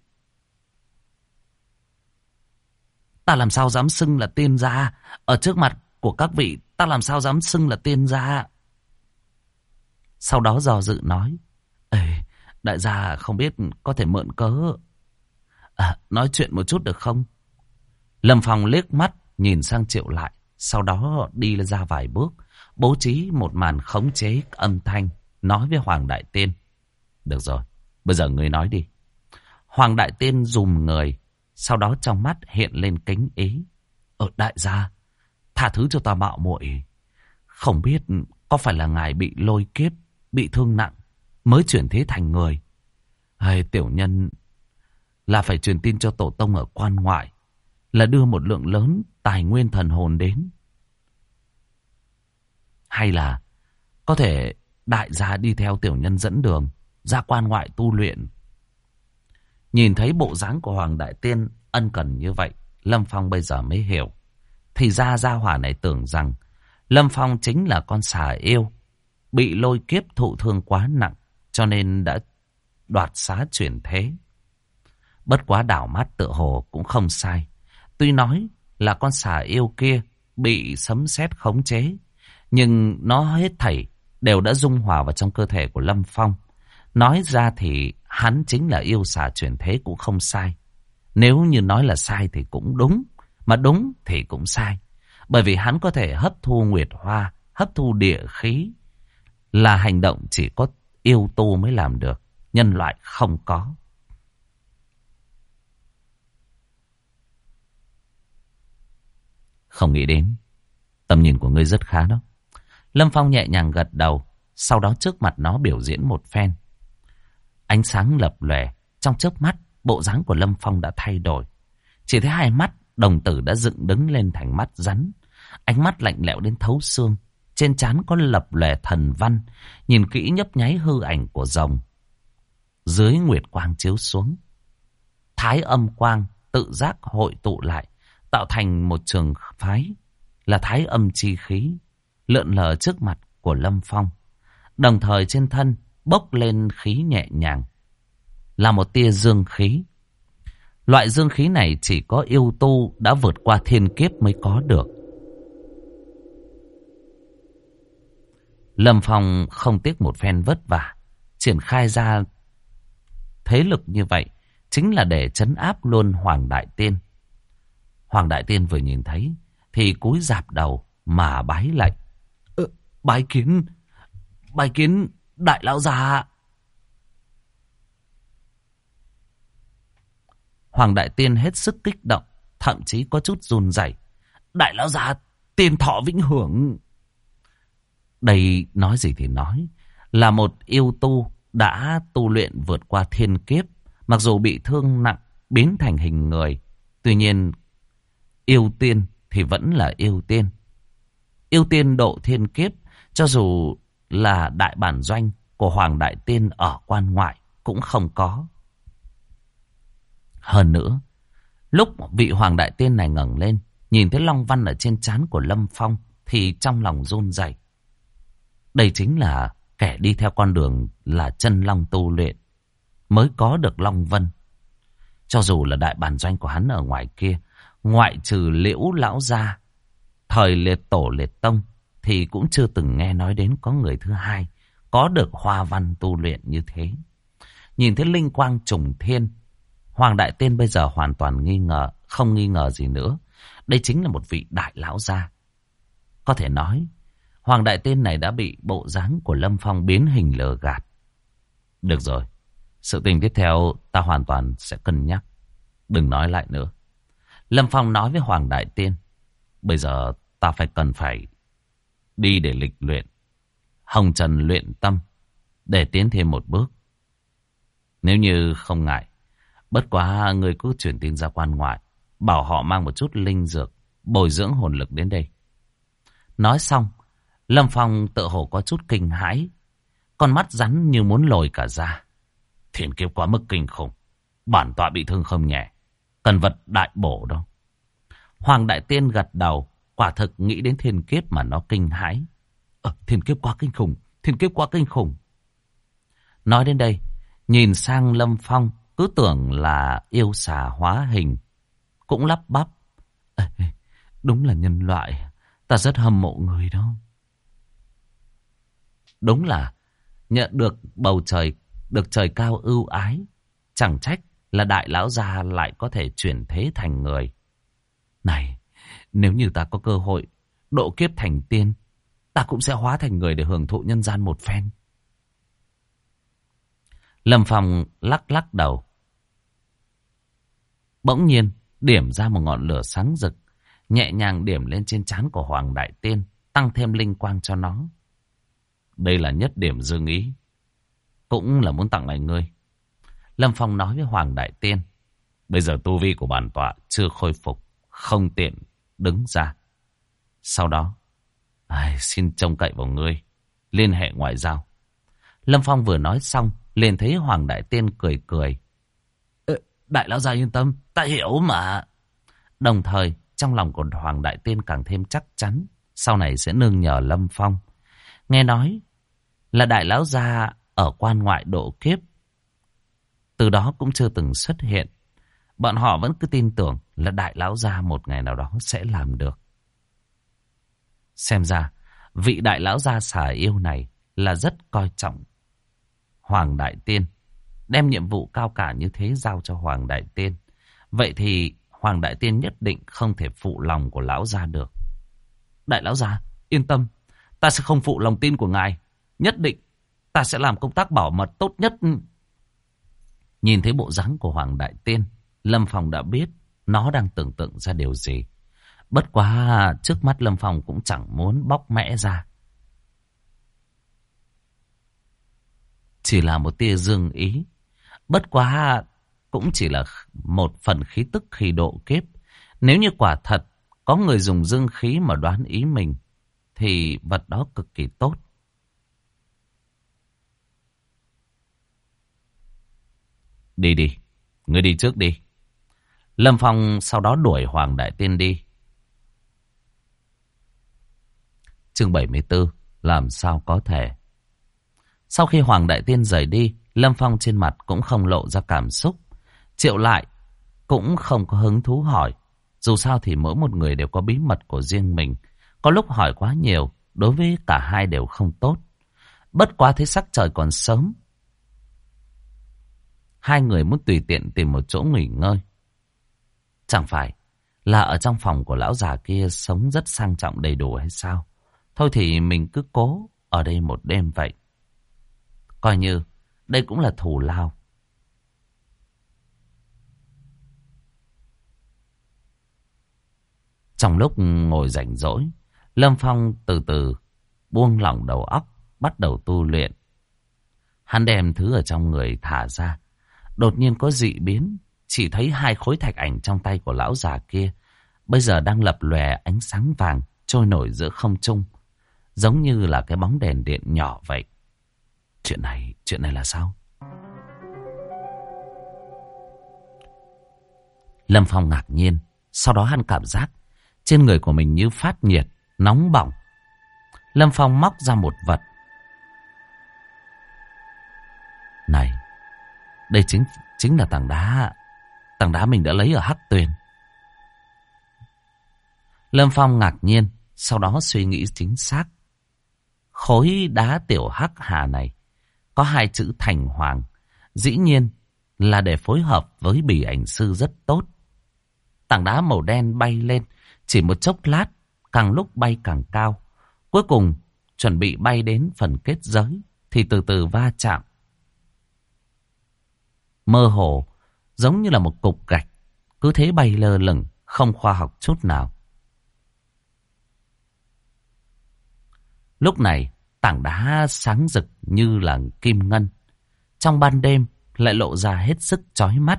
Ta làm sao dám xưng là tiên gia? Ở trước mặt của các vị, ta làm sao dám xưng là tiên gia? Sau đó do dự nói. Đại gia không biết có thể mượn cớ nói chuyện một chút được không? Lâm Phong liếc mắt nhìn sang Triệu Lại, sau đó đi ra vài bước, bố trí một màn khống chế âm thanh, nói với Hoàng Đại Tiên. Được rồi, bây giờ ngươi nói đi. Hoàng Đại Tiên rùm người, sau đó trong mắt hiện lên kính ý. Đại gia, tha thứ cho ta mạo muội. Không biết có phải là ngài bị lôi kiếp, bị thương nặng mới chuyển thế thành người, hay tiểu nhân là phải truyền tin cho tổ tông ở quan ngoại, là đưa một lượng lớn tài nguyên thần hồn đến, hay là có thể đại gia đi theo tiểu nhân dẫn đường ra quan ngoại tu luyện. Nhìn thấy bộ dáng của Hoàng Đại Tiên ân cần như vậy, Lâm Phong bây giờ mới hiểu. Thì ra gia hỏa này tưởng rằng Lâm Phong chính là con xà yêu, bị lôi kiếp thụ thương quá nặng, cho nên đã đoạt xá chuyển thế. Bất quá đảo mắt tựa hồ cũng không sai. Tuy nói là con xà yêu kia bị sấm sét khống chế, nhưng nó hết thảy đều đã dung hòa vào trong cơ thể của Lâm Phong. Nói ra thì hắn chính là yêu xà chuyển thế cũng không sai. Nếu như nói là sai thì cũng đúng, mà đúng thì cũng sai. Bởi vì hắn có thể hấp thu nguyệt hoa, hấp thu địa khí, là hành động chỉ có yêu tu mới làm được, nhân loại không có. Không nghĩ đến, tầm nhìn của ngươi rất khá đó. Lâm Phong nhẹ nhàng gật đầu, sau đó trước mặt nó biểu diễn một phen. Ánh sáng lập lòe, trong chớp mắt, bộ dáng của Lâm Phong đã thay đổi. Chỉ thấy hai mắt đồng tử đã dựng đứng lên thành mắt rắn, ánh mắt lạnh lẽo đến thấu xương. Trên trán có lập lòe thần văn, nhìn kỹ nhấp nháy hư ảnh của rồng. Dưới nguyệt quang chiếu xuống, thái âm quang tự giác hội tụ lại, tạo thành một trường phái là thái âm chi khí, lượn lờ trước mặt của Lâm Phong. Đồng thời trên thân bốc lên khí nhẹ nhàng, là một tia dương khí. Loại dương khí này chỉ có yêu tu đã vượt qua thiên kiếp mới có được. Lâm Phong không tiếc một phen vất vả, triển khai ra thế lực như vậy, chính là để trấn áp luôn Hoàng Đại Tiên. Hoàng Đại Tiên vừa nhìn thấy thì cúi rạp đầu mà bái lạy. Bái kiến đại lão già. Hoàng Đại Tiên hết sức kích động, thậm chí có chút run rẩy. Đại lão già tiên thọ vĩnh hưởng. Đây nói gì thì nói, là một yêu tu đã tu luyện vượt qua thiên kiếp, mặc dù bị thương nặng biến thành hình người, tuy nhiên yêu tiên thì vẫn là yêu tiên. Yêu tiên độ thiên kiếp, cho dù là đại bản doanh của Hoàng Đại Tiên ở quan ngoại cũng không có. Hơn nữa, lúc vị Hoàng Đại Tiên này ngẩng lên, nhìn thấy long văn ở trên trán của Lâm Phong thì trong lòng run rẩy. Đây chính là kẻ đi theo con đường là chân long tu luyện mới có được long vân. Cho dù là đại bản doanh của hắn ở ngoài kia, ngoại trừ Liễu lão gia thời liệt tổ liệt tông, thì cũng chưa từng nghe nói đến có người thứ hai có được hoa văn tu luyện như thế. Nhìn thấy linh quang trùng thiên, Hoàng Đại Tiên bây giờ hoàn toàn nghi ngờ, không nghi ngờ gì nữa. Đây chính là một vị đại lão gia. Có thể nói, Hoàng Đại Tiên này đã bị bộ dáng của Lâm Phong biến hình lừa gạt. Được rồi, sự tình tiếp theo ta hoàn toàn sẽ cân nhắc. Đừng nói lại nữa. Lâm Phong nói với Hoàng Đại Tiên, bây giờ ta cần phải đi để lịch luyện, hồng trần luyện tâm, để tiến thêm một bước. Nếu như không ngại, bất quá người cứ chuyển tin ra quan ngoại, bảo họ mang một chút linh dược, bồi dưỡng hồn lực đến đây. Nói xong, Lâm Phong tựa hồ có chút kinh hãi, con mắt rắn như muốn lồi cả ra. Thiên kiếp quá mức kinh khủng, bản tọa bị thương không nhẹ, cần vật đại bổ đâu. Hoàng Đại Tiên gật đầu, quả thực nghĩ đến thiên kiếp mà nó kinh hãi. Thiên kiếp quá kinh khủng, thiên kiếp quá kinh khủng. Nói đến đây, nhìn sang Lâm Phong, cứ tưởng là yêu xà hóa hình, cũng lắp bắp. Đúng là nhân loại, ta rất hâm mộ người đó. Đúng là nhận được bầu trời, được trời cao ưu ái, chẳng trách là đại lão gia lại có thể chuyển thế thành người. Này, nếu như ta có cơ hội độ kiếp thành tiên, ta cũng sẽ hóa thành người để hưởng thụ nhân gian một phen. Lâm Phong lắc lắc đầu. Bỗng nhiên điểm ra một ngọn lửa sáng rực, nhẹ nhàng điểm lên trên trán của Hoàng Đại Tiên, tăng thêm linh quang cho nó. Đây là nhất điểm dương ý, cũng là muốn tặng lại ngươi. Lâm Phong nói với Hoàng Đại Tiên, bây giờ tu vi của bản tọa chưa khôi phục, không tiện đứng ra. Sau đó, xin trông cậy vào ngươi, liên hệ ngoại giao. Lâm Phong vừa nói xong, liền thấy Hoàng Đại Tiên cười cười. Đại lão gia yên tâm, ta hiểu mà. Đồng thời, trong lòng của Hoàng Đại Tiên càng thêm chắc chắn, sau này sẽ nương nhờ Lâm Phong. Nghe nói là đại lão gia ở quan ngoại độ kiếp, từ đó cũng chưa từng xuất hiện. Bọn họ vẫn cứ tin tưởng là đại lão gia một ngày nào đó sẽ làm được. Xem ra, vị đại lão gia xà yêu này là rất coi trọng Hoàng Đại Tiên, đem nhiệm vụ cao cả như thế giao cho Hoàng Đại Tiên. Vậy thì Hoàng Đại Tiên nhất định không thể phụ lòng của lão gia được. Đại lão gia, yên tâm, ta sẽ không phụ lòng tin của ngài. Nhất định ta sẽ làm công tác bảo mật tốt nhất. Nhìn thấy bộ dáng của Hoàng Đại Tiên, Lâm Phong đã biết nó đang tưởng tượng ra điều gì. Bất quá trước mắt Lâm Phong cũng chẳng muốn bóc mẽ ra. Chỉ là một tia dương ý. Bất quá cũng chỉ là một phần khí tức khi độ kiếp. Nếu như quả thật có người dùng dương khí mà đoán ý mình, thì vật đó cực kỳ tốt. Đi đi, ngươi đi trước đi. Lâm Phong sau đó đuổi Hoàng Đại Tiên đi. Chương 74, làm sao có thể. Sau khi Hoàng Đại Tiên rời đi, Lâm Phong trên mặt cũng không lộ ra cảm xúc. Triệu lại cũng không có hứng thú hỏi. Dù sao thì mỗi một người đều có bí mật của riêng mình. Có lúc hỏi quá nhiều, đối với cả hai đều không tốt. Bất quá thế sắc trời còn sớm. Hai người muốn tùy tiện tìm một chỗ nghỉ ngơi. Chẳng phải là ở trong phòng của lão già kia sống rất sang trọng đầy đủ hay sao? Thôi thì mình cứ cố ở đây một đêm vậy. Coi như đây cũng là thù lao. Trong lúc ngồi rảnh rỗi, Lâm Phong từ từ buông lỏng đầu óc, bắt đầu tu luyện. Hắn đem thứ ở trong người thả ra. Đột nhiên có dị biến, chỉ thấy hai khối thạch ảnh trong tay của lão già kia bây giờ đang lập lòe ánh sáng vàng trôi nổi giữa không trung, giống như là cái bóng đèn điện nhỏ vậy. Chuyện này là sao? Lâm Phong ngạc nhiên, sau đó hắn cảm giác trên người của mình như phát nhiệt, nóng bỏng. Lâm Phong móc ra một vật. Này, đây chính là tảng đá mình đã lấy ở Hắc Tuyền. Lâm Phong ngạc nhiên, sau đó suy nghĩ chính xác. Khối đá tiểu hắc hà này có hai chữ Thành Hoàng, dĩ nhiên là để phối hợp với bì ảnh sư rất tốt. Tảng đá màu đen bay lên, chỉ một chốc lát, càng lúc bay càng cao. Cuối cùng chuẩn bị bay đến phần kết giới thì từ từ va chạm. Mơ hồ giống như là một cục gạch, cứ thế bay lơ lửng, không khoa học chút nào. Lúc này tảng đá sáng rực như là kim ngân, trong ban đêm lại lộ ra hết sức chói mắt.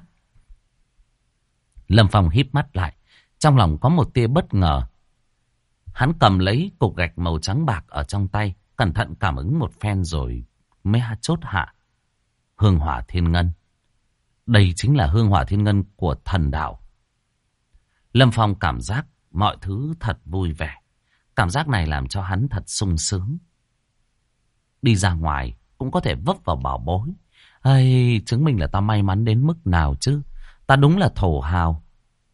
Lâm Phong híp mắt lại, trong lòng có một tia bất ngờ. Hắn cầm lấy cục gạch màu trắng bạc ở trong tay, cẩn thận cảm ứng một phen rồi mới chốt hạ. Hương hỏa thiên ngân. Đây chính là hương hỏa thiên ngân của thần đạo. Lâm Phong cảm giác mọi thứ thật vui vẻ. Cảm giác này làm cho hắn thật sung sướng. Đi ra ngoài cũng có thể vấp vào bảo bối. Ây, chứng minh là ta may mắn đến mức nào chứ. Ta đúng là thổ hào.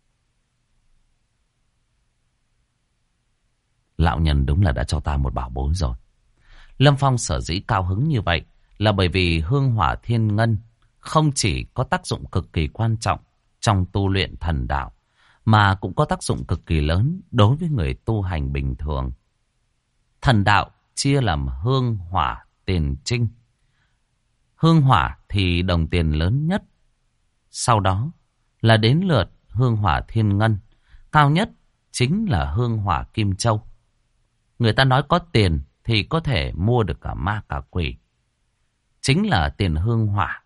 Lão nhân đúng là đã cho ta một bảo bối rồi. Lâm Phong sở dĩ cao hứng như vậy là bởi vì hương hỏa thiên ngân không chỉ có tác dụng cực kỳ quan trọng trong tu luyện thần đạo, mà cũng có tác dụng cực kỳ lớn đối với người tu hành bình thường. Thần đạo chia làm hương, hỏa, tiền, trinh. Hương hỏa thì đồng tiền lớn nhất. Sau đó là đến lượt hương hỏa thiên ngân. Cao nhất chính là hương hỏa kim châu. Người ta nói có tiền thì có thể mua được cả ma cả quỷ. Chính là tiền hương hỏa.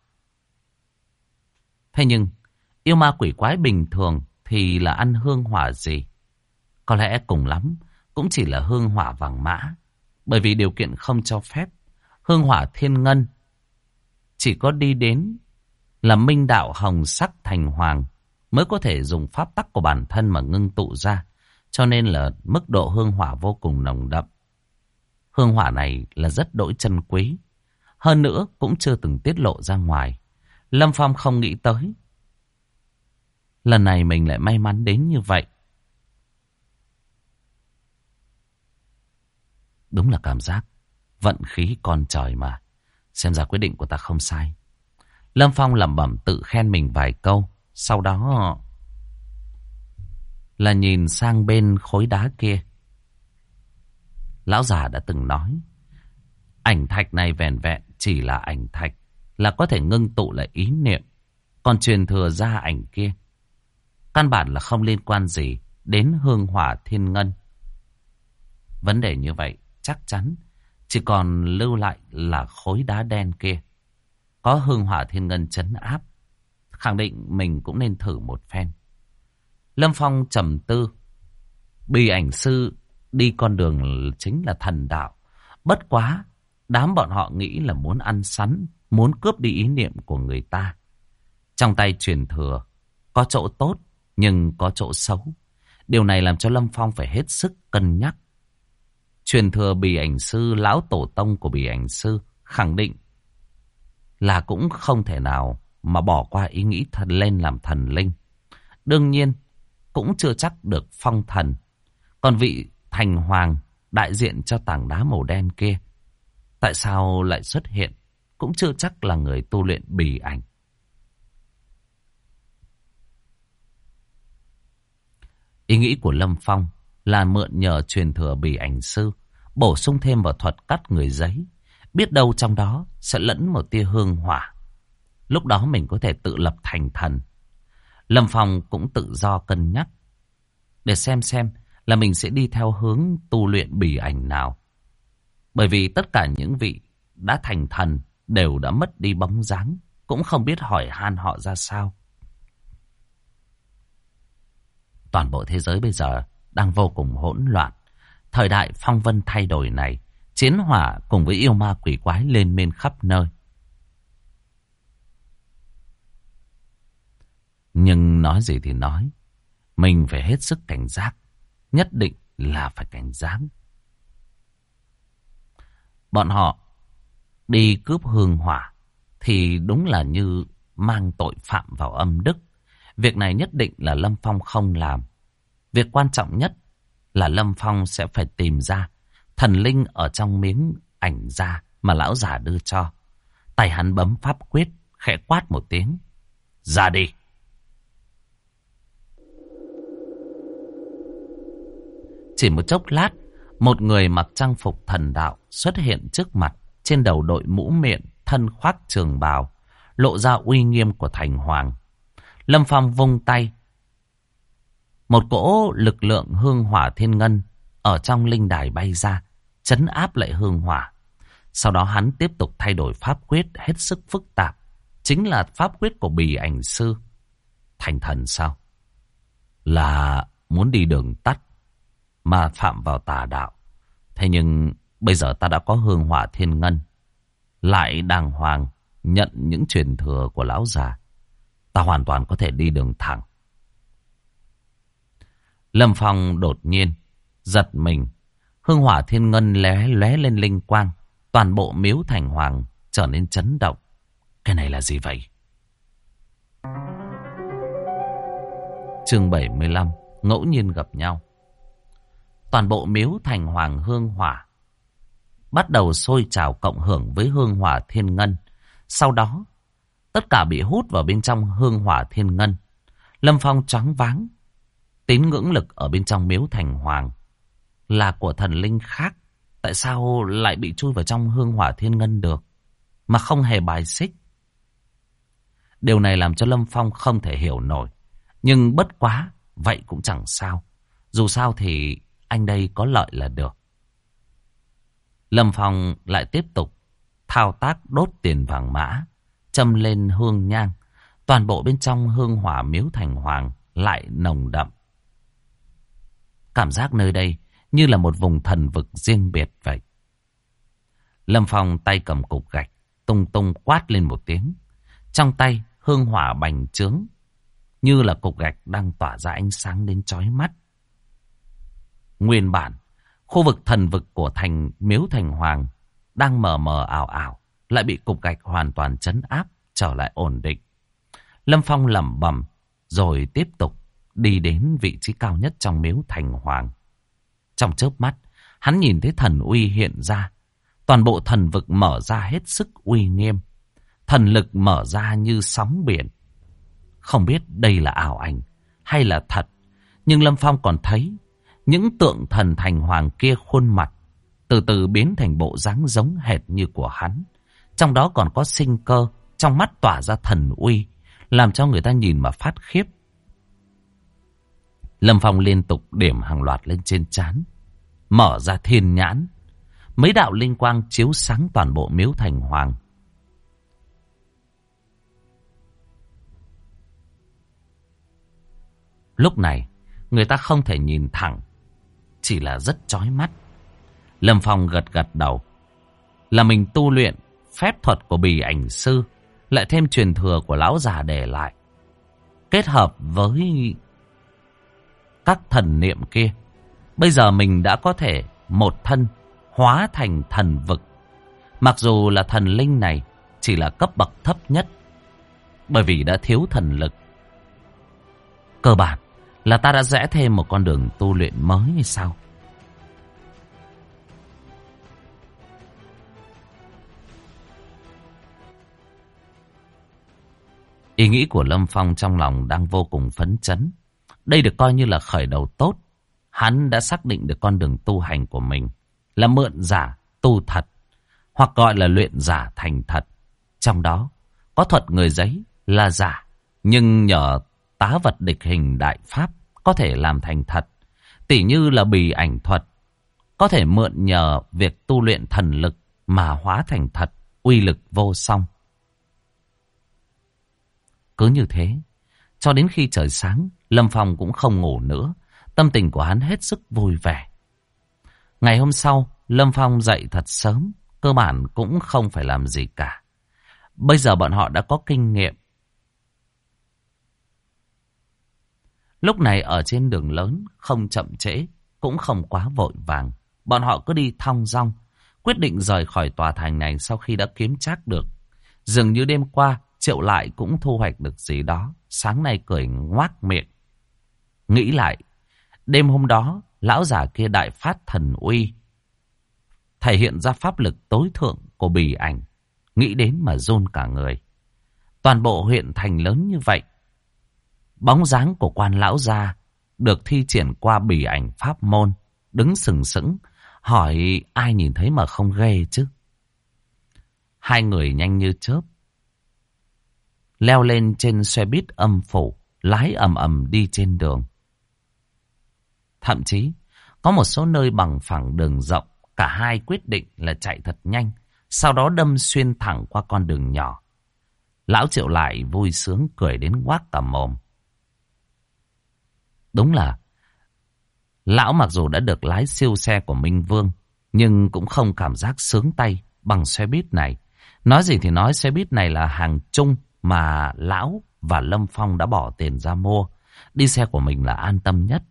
Thế nhưng yêu ma quỷ quái bình thường thì là ăn hương hỏa gì? Có lẽ cùng lắm cũng chỉ là hương hỏa vàng mã. Bởi vì điều kiện không cho phép. Hương hỏa thiên ngân chỉ có đi đến là minh đạo hồng sắc thành hoàng mới có thể dùng pháp tắc của bản thân mà ngưng tụ ra. Cho nên là mức độ hương hỏa vô cùng nồng đậm. Hương hỏa này là rất đỗi chân quý. Hơn nữa cũng chưa từng tiết lộ ra ngoài. Lâm Phong không nghĩ tới. Lần này mình lại may mắn đến như vậy. Đúng là cảm giác vận khí con trời mà. Xem ra quyết định của ta không sai. Lâm Phong lẩm bẩm tự khen mình vài câu. Sau đó là nhìn sang bên khối đá kia. Lão già đã từng nói, ảnh thạch này vẻn vẹn chỉ là ảnh thạch, là có thể ngưng tụ lại ý niệm. Còn truyền thừa ra ảnh kia, căn bản là không liên quan gì đến hương hỏa thiên ngân. Vấn đề như vậy chắc chắn chỉ còn lưu lại là khối đá đen kia. Có hương hỏa thiên ngân trấn áp, khẳng định mình cũng nên thử một phen. Lâm Phong trầm tư. Bì ảnh sư đi con đường chính là thần đạo. Bất quá, đám bọn họ nghĩ là muốn ăn sắn, muốn cướp đi ý niệm của người ta. Trong tay truyền thừa, có chỗ tốt nhưng có chỗ xấu. Điều này làm cho Lâm Phong phải hết sức cân nhắc. Truyền thừa bì ảnh sư, lão tổ tông của bì ảnh sư khẳng định là cũng không thể nào mà bỏ qua ý nghĩ thần lên làm thần linh. Đương nhiên, cũng chưa chắc được phong thần. Còn vị thành hoàng đại diện cho tảng đá màu đen kia, tại sao lại xuất hiện, cũng chưa chắc là người tu luyện bì ảnh. Ý nghĩ của Lâm Phong là mượn nhờ truyền thừa bì ảnh sư, bổ sung thêm vào thuật cắt người giấy. Biết đâu trong đó sẽ lẫn một tia hương hỏa. Lúc đó mình có thể tự lập thành thần. Lâm Phong cũng tự do cân nhắc để xem là mình sẽ đi theo hướng tu luyện bì ảnh nào. Bởi vì tất cả những vị đã thành thần đều đã mất đi bóng dáng, cũng không biết hỏi han họ ra sao. Toàn bộ thế giới bây giờ đang vô cùng hỗn loạn. Thời đại phong vân thay đổi này, chiến hỏa cùng với yêu ma quỷ quái lên men khắp nơi. Nhưng nói gì thì nói, mình phải hết sức cảnh giác. Nhất định là phải cảnh giác. Bọn họ đi cướp hương hỏa thì đúng là như mang tội phạm vào âm đức. Việc này nhất định là Lâm Phong không làm. Việc quan trọng nhất là Lâm Phong sẽ phải tìm ra thần linh ở trong miếng ảnh da mà lão già đưa cho. Tay hắn bấm pháp quyết, khẽ quát một tiếng. Ra đi! Chỉ một chốc lát, một người mặc trang phục thần đạo xuất hiện trước mặt, trên đầu đội mũ miệng, thân khoác trường bào, lộ ra uy nghiêm của thành hoàng. Lâm Phong vung tay, một cỗ lực lượng hương hỏa thiên ngân ở trong linh đài bay ra, trấn áp lại hương hỏa. Sau đó hắn tiếp tục thay đổi pháp quyết hết sức phức tạp, chính là pháp quyết của bì ảnh sư. Thành thần sao? Là muốn đi đường tắt mà phạm vào tà đạo. Thế nhưng bây giờ ta đã có hương hỏa thiên ngân, lại đàng hoàng nhận những truyền thừa của lão già, ta hoàn toàn có thể đi đường thẳng. Lâm Phong đột nhiên giật mình, hương hỏa thiên ngân lóe lên linh quang, toàn bộ miếu thành hoàng trở nên chấn động. Cái này là gì vậy? Chương 75, ngẫu nhiên gặp nhau. Toàn bộ miếu thành hoàng hương hỏa bắt đầu sôi trào cộng hưởng với hương hỏa thiên ngân. Sau đó, tất cả bị hút vào bên trong hương hỏa thiên ngân. Lâm Phong choáng váng. Tín ngưỡng lực ở bên trong miếu thành hoàng là của thần linh khác. Tại sao lại bị chui vào trong hương hỏa thiên ngân được, mà không hề bài xích? Điều này làm cho Lâm Phong không thể hiểu nổi. Nhưng bất quá, vậy cũng chẳng sao. Dù sao thì anh đây có lợi là được. Lâm Phong lại tiếp tục thao tác đốt tiền vàng mã, châm lên hương nhang. Toàn bộ bên trong hương hỏa miếu thành hoàng lại nồng đậm. Cảm giác nơi đây như là một vùng thần vực riêng biệt vậy. Lâm Phong tay cầm cục gạch, tung tung quát lên một tiếng. Trong tay hương hỏa bành trướng, như là cục gạch đang tỏa ra ánh sáng đến chói mắt. Nguyên bản, khu vực thần vực của thành miếu thành hoàng đang mờ mờ ảo ảo, lại bị cục gạch hoàn toàn trấn áp, trở lại ổn định. Lâm Phong lẩm bẩm, rồi tiếp tục đi đến vị trí cao nhất trong miếu thành hoàng. Trong chớp mắt, hắn nhìn thấy thần uy hiện ra. Toàn bộ thần vực mở ra hết sức uy nghiêm. Thần lực mở ra như sóng biển. Không biết đây là ảo ảnh hay là thật, Nhưng Lâm Phong còn thấy những tượng thần thành hoàng kia khuôn mặt từ từ biến thành bộ dáng giống hệt như của hắn. Trong đó còn có sinh cơ, trong mắt tỏa ra thần uy, làm cho người ta nhìn mà phát khiếp. Lâm Phong liên tục điểm hàng loạt lên trên trán, mở ra thiên nhãn. Mấy đạo linh quang chiếu sáng toàn bộ miếu thành hoàng. Lúc này, người ta không thể nhìn thẳng, chỉ là rất chói mắt. Lâm Phong gật gật đầu. Là mình tu luyện phép thuật của Bì Ảnh Sư, lại thêm truyền thừa của lão già để lại, kết hợp với các thần niệm kia. Bây giờ mình đã có thể một thân hóa thành thần vực. Mặc dù là thần linh này chỉ là cấp bậc thấp nhất, bởi vì đã thiếu thần lực. Cơ bản là ta đã rẽ thêm một con đường tu luyện mới như sao? Ý nghĩ của Lâm Phong trong lòng đang vô cùng phấn chấn. Đây được coi như là khởi đầu tốt. Hắn đã xác định được con đường tu hành của mình là mượn giả tu thật, hoặc gọi là luyện giả thành thật. Trong đó có thuật người giấy là giả, nhưng nhờ tá vật địch hình đại pháp có thể làm thành thật. Tỉ như là Bì Ảnh thuật, có thể mượn nhờ việc tu luyện thần lực mà hóa thành thật, uy lực vô song. Cứ như thế, cho đến khi trời sáng, Lâm Phong cũng không ngủ nữa. Tâm tình của hắn hết sức vui vẻ. Ngày hôm sau, Lâm Phong dậy thật sớm, cơ bản cũng không phải làm gì cả. Bây giờ bọn họ đã có kinh nghiệm. Lúc này ở trên đường lớn, không chậm trễ, cũng không quá vội vàng. Bọn họ cứ đi thong dong, quyết định rời khỏi tòa thành này sau khi đã kiếm trác được. Dường như đêm qua, Triệu Lại cũng thu hoạch được gì đó, sáng nay cười ngoác miệng. Nghĩ lại, đêm hôm đó, lão già kia đại phát thần uy, thể hiện ra pháp lực tối thượng của Bì Ảnh, nghĩ đến mà run cả người. Toàn bộ huyện thành lớn như vậy, bóng dáng của quan lão gia được thi triển qua Bì Ảnh pháp môn, đứng sừng sững, hỏi ai nhìn thấy mà không ghê chứ. Hai người nhanh như chớp leo lên trên xe buýt âm phủ, lái ầm ầm đi trên đường. Thậm chí có một số nơi bằng phẳng đường rộng, cả hai quyết định là chạy thật nhanh, sau đó đâm xuyên thẳng qua con đường nhỏ. Lão Triệu Lại vui sướng cười đến ngoác cả mồm. Đúng là lão mặc dù đã được lái siêu xe của Minh Vương, nhưng cũng không cảm giác sướng tay bằng xe buýt này. Nói gì thì nói, xe buýt này là hàng chung mà lão và Lâm Phong đã bỏ tiền ra mua. Đi xe của mình là an tâm nhất.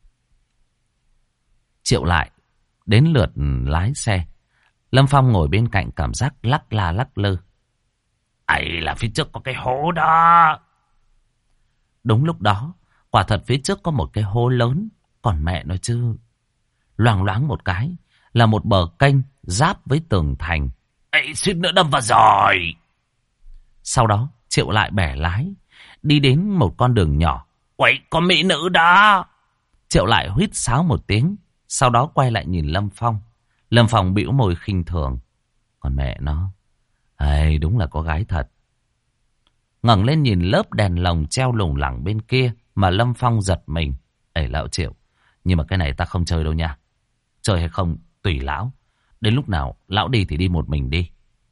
Triệu Lại đến lượt lái xe. Lâm Phong ngồi bên cạnh cảm giác lắc la lắc lư. Ấy là phía trước có cái hố đó. Đúng lúc đó, quả thật phía trước có một cái hố lớn. Còn mẹ nói chứ, loảng loáng một cái là một bờ kênh giáp với tường thành. Ấy, suýt nữa đâm vào rồi. Sau đó Triệu Lại bẻ lái, đi đến một con đường nhỏ. Uầy, có mỹ nữ đó. Triệu Lại huýt sáo một tiếng, sau đó quay lại nhìn Lâm Phong. Lâm Phong bĩu môi khinh thường. Còn mẹ nó, ấy, đúng là có gái thật. Ngẩng lên nhìn lớp đèn lồng treo lủng lẳng bên kia mà Lâm Phong giật mình. Ê lão Triệu, nhưng mà cái này ta không chơi đâu nha. Chơi hay không tùy lão. Đến lúc nào lão đi thì đi một mình đi.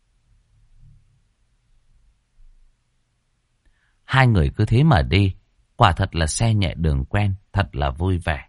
Hai người cứ thế mà đi. Quả thật là xe nhẹ đường quen, thật là vui vẻ.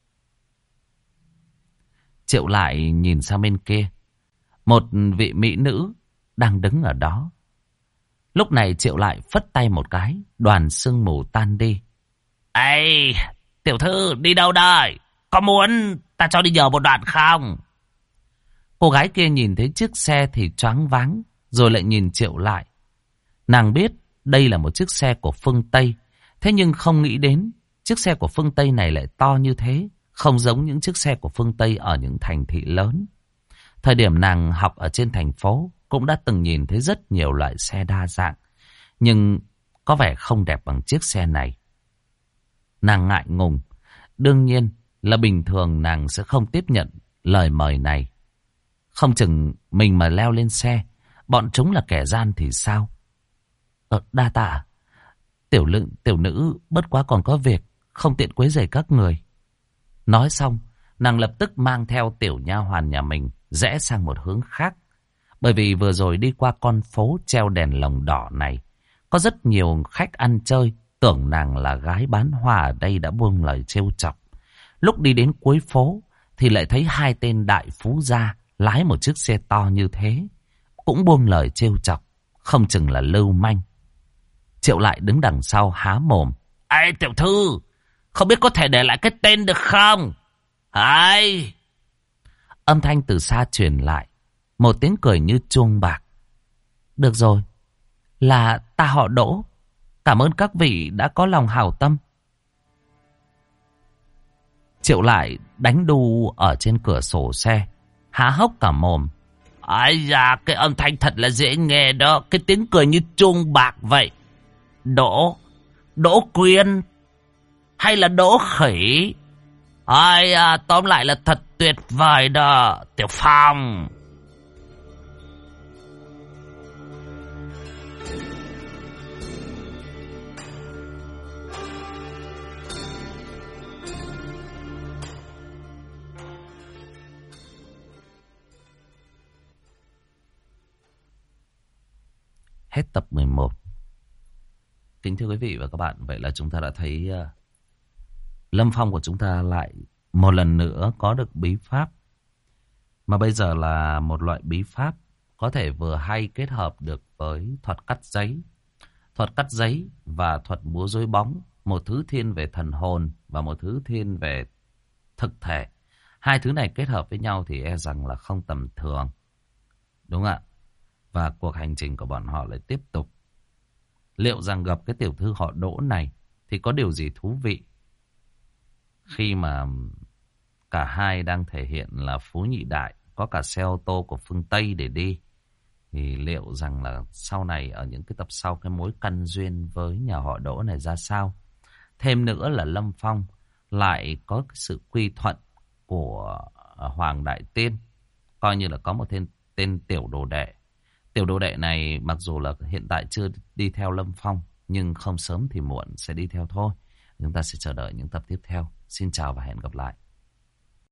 Triệu Lại nhìn sang bên kia. Một vị mỹ nữ đang đứng ở đó. Lúc này Triệu Lại phất tay một cái, đoàn sương mù tan đi. Ê, tiểu thư đi đâu đây? Có muốn ta cho đi nhờ một đoạn không? Cô gái kia nhìn thấy chiếc xe thì choáng váng, rồi lại nhìn Triệu Lại. Nàng biết đây là một chiếc xe của phương Tây, thế nhưng không nghĩ đến chiếc xe của phương Tây này lại to như thế, không giống những chiếc xe của phương Tây ở những thành thị lớn. Thời điểm nàng học ở trên thành phố cũng đã từng nhìn thấy rất nhiều loại xe đa dạng, nhưng có vẻ không đẹp bằng chiếc xe này. Nàng ngại ngùng, Đương nhiên là bình thường nàng sẽ không tiếp nhận lời mời này. Không chừng mình mà leo lên xe, bọn chúng là kẻ gian thì sao? Đa tạ. Tiểu nữ bất quá còn có việc, không tiện quấy rầy các người. Nói xong, nàng lập tức mang theo tiểu nha hoàn nhà mình rẽ sang một hướng khác. Bởi vì vừa rồi đi qua con phố treo đèn lồng đỏ này, có rất nhiều khách ăn chơi tưởng nàng là gái bán hoa ở đây đã buông lời trêu chọc. Lúc đi đến cuối phố thì lại thấy hai tên đại phú gia lái một chiếc xe to như thế, cũng buông lời trêu chọc, không chừng là lưu manh. Triệu Lại đứng đằng sau há mồm. Ê tiểu thư, không biết có thể để lại cái tên được không? Ai? Âm thanh từ xa truyền lại, một tiếng cười như chuông bạc. Được rồi, là ta họ Đỗ. Cảm ơn các vị đã có lòng hảo tâm. Triệu Lại đánh đu ở trên cửa sổ xe, há hốc cả mồm. Ây da, cái âm thanh thật là dễ nghe đó. Cái tiếng cười như chuông bạc vậy. Đỗ Quyên hay là Đỗ Khỉ? Ai à, tóm lại là thật tuyệt vời đó, Tiểu Phong. Hết tập 11. Kính thưa quý vị và các bạn, vậy là chúng ta đã thấy Lâm Phong của chúng ta lại một lần nữa có được bí pháp. Mà bây giờ là một loại bí pháp có thể vừa hay kết hợp được với thuật cắt giấy. Thuật cắt giấy và thuật múa rối bóng. Một thứ thiên về thần hồn và một thứ thiên về thực thể. Hai thứ này kết hợp với nhau thì e rằng là không tầm thường. Đúng ạ. Và cuộc hành trình của bọn họ lại tiếp tục. Liệu rằng gặp cái tiểu thư họ Đỗ này thì có điều gì thú vị? Khi mà cả hai đang thể hiện là phú nhị đại, có cả xe ô tô của phương Tây để đi, thì liệu rằng là sau này ở những cái tập sau cái mối căn duyên với nhà họ Đỗ này ra sao? Thêm nữa là Lâm Phong lại có cái sự quy thuận của Hoàng Đại Tiên, coi như là có một tên tiểu đồ đệ. Tiểu đồ đệ này mặc dù là hiện tại chưa đi theo Lâm Phong, nhưng không sớm thì muộn sẽ đi theo thôi. Chúng ta sẽ chờ đợi những tập tiếp theo. Xin chào và hẹn gặp lại.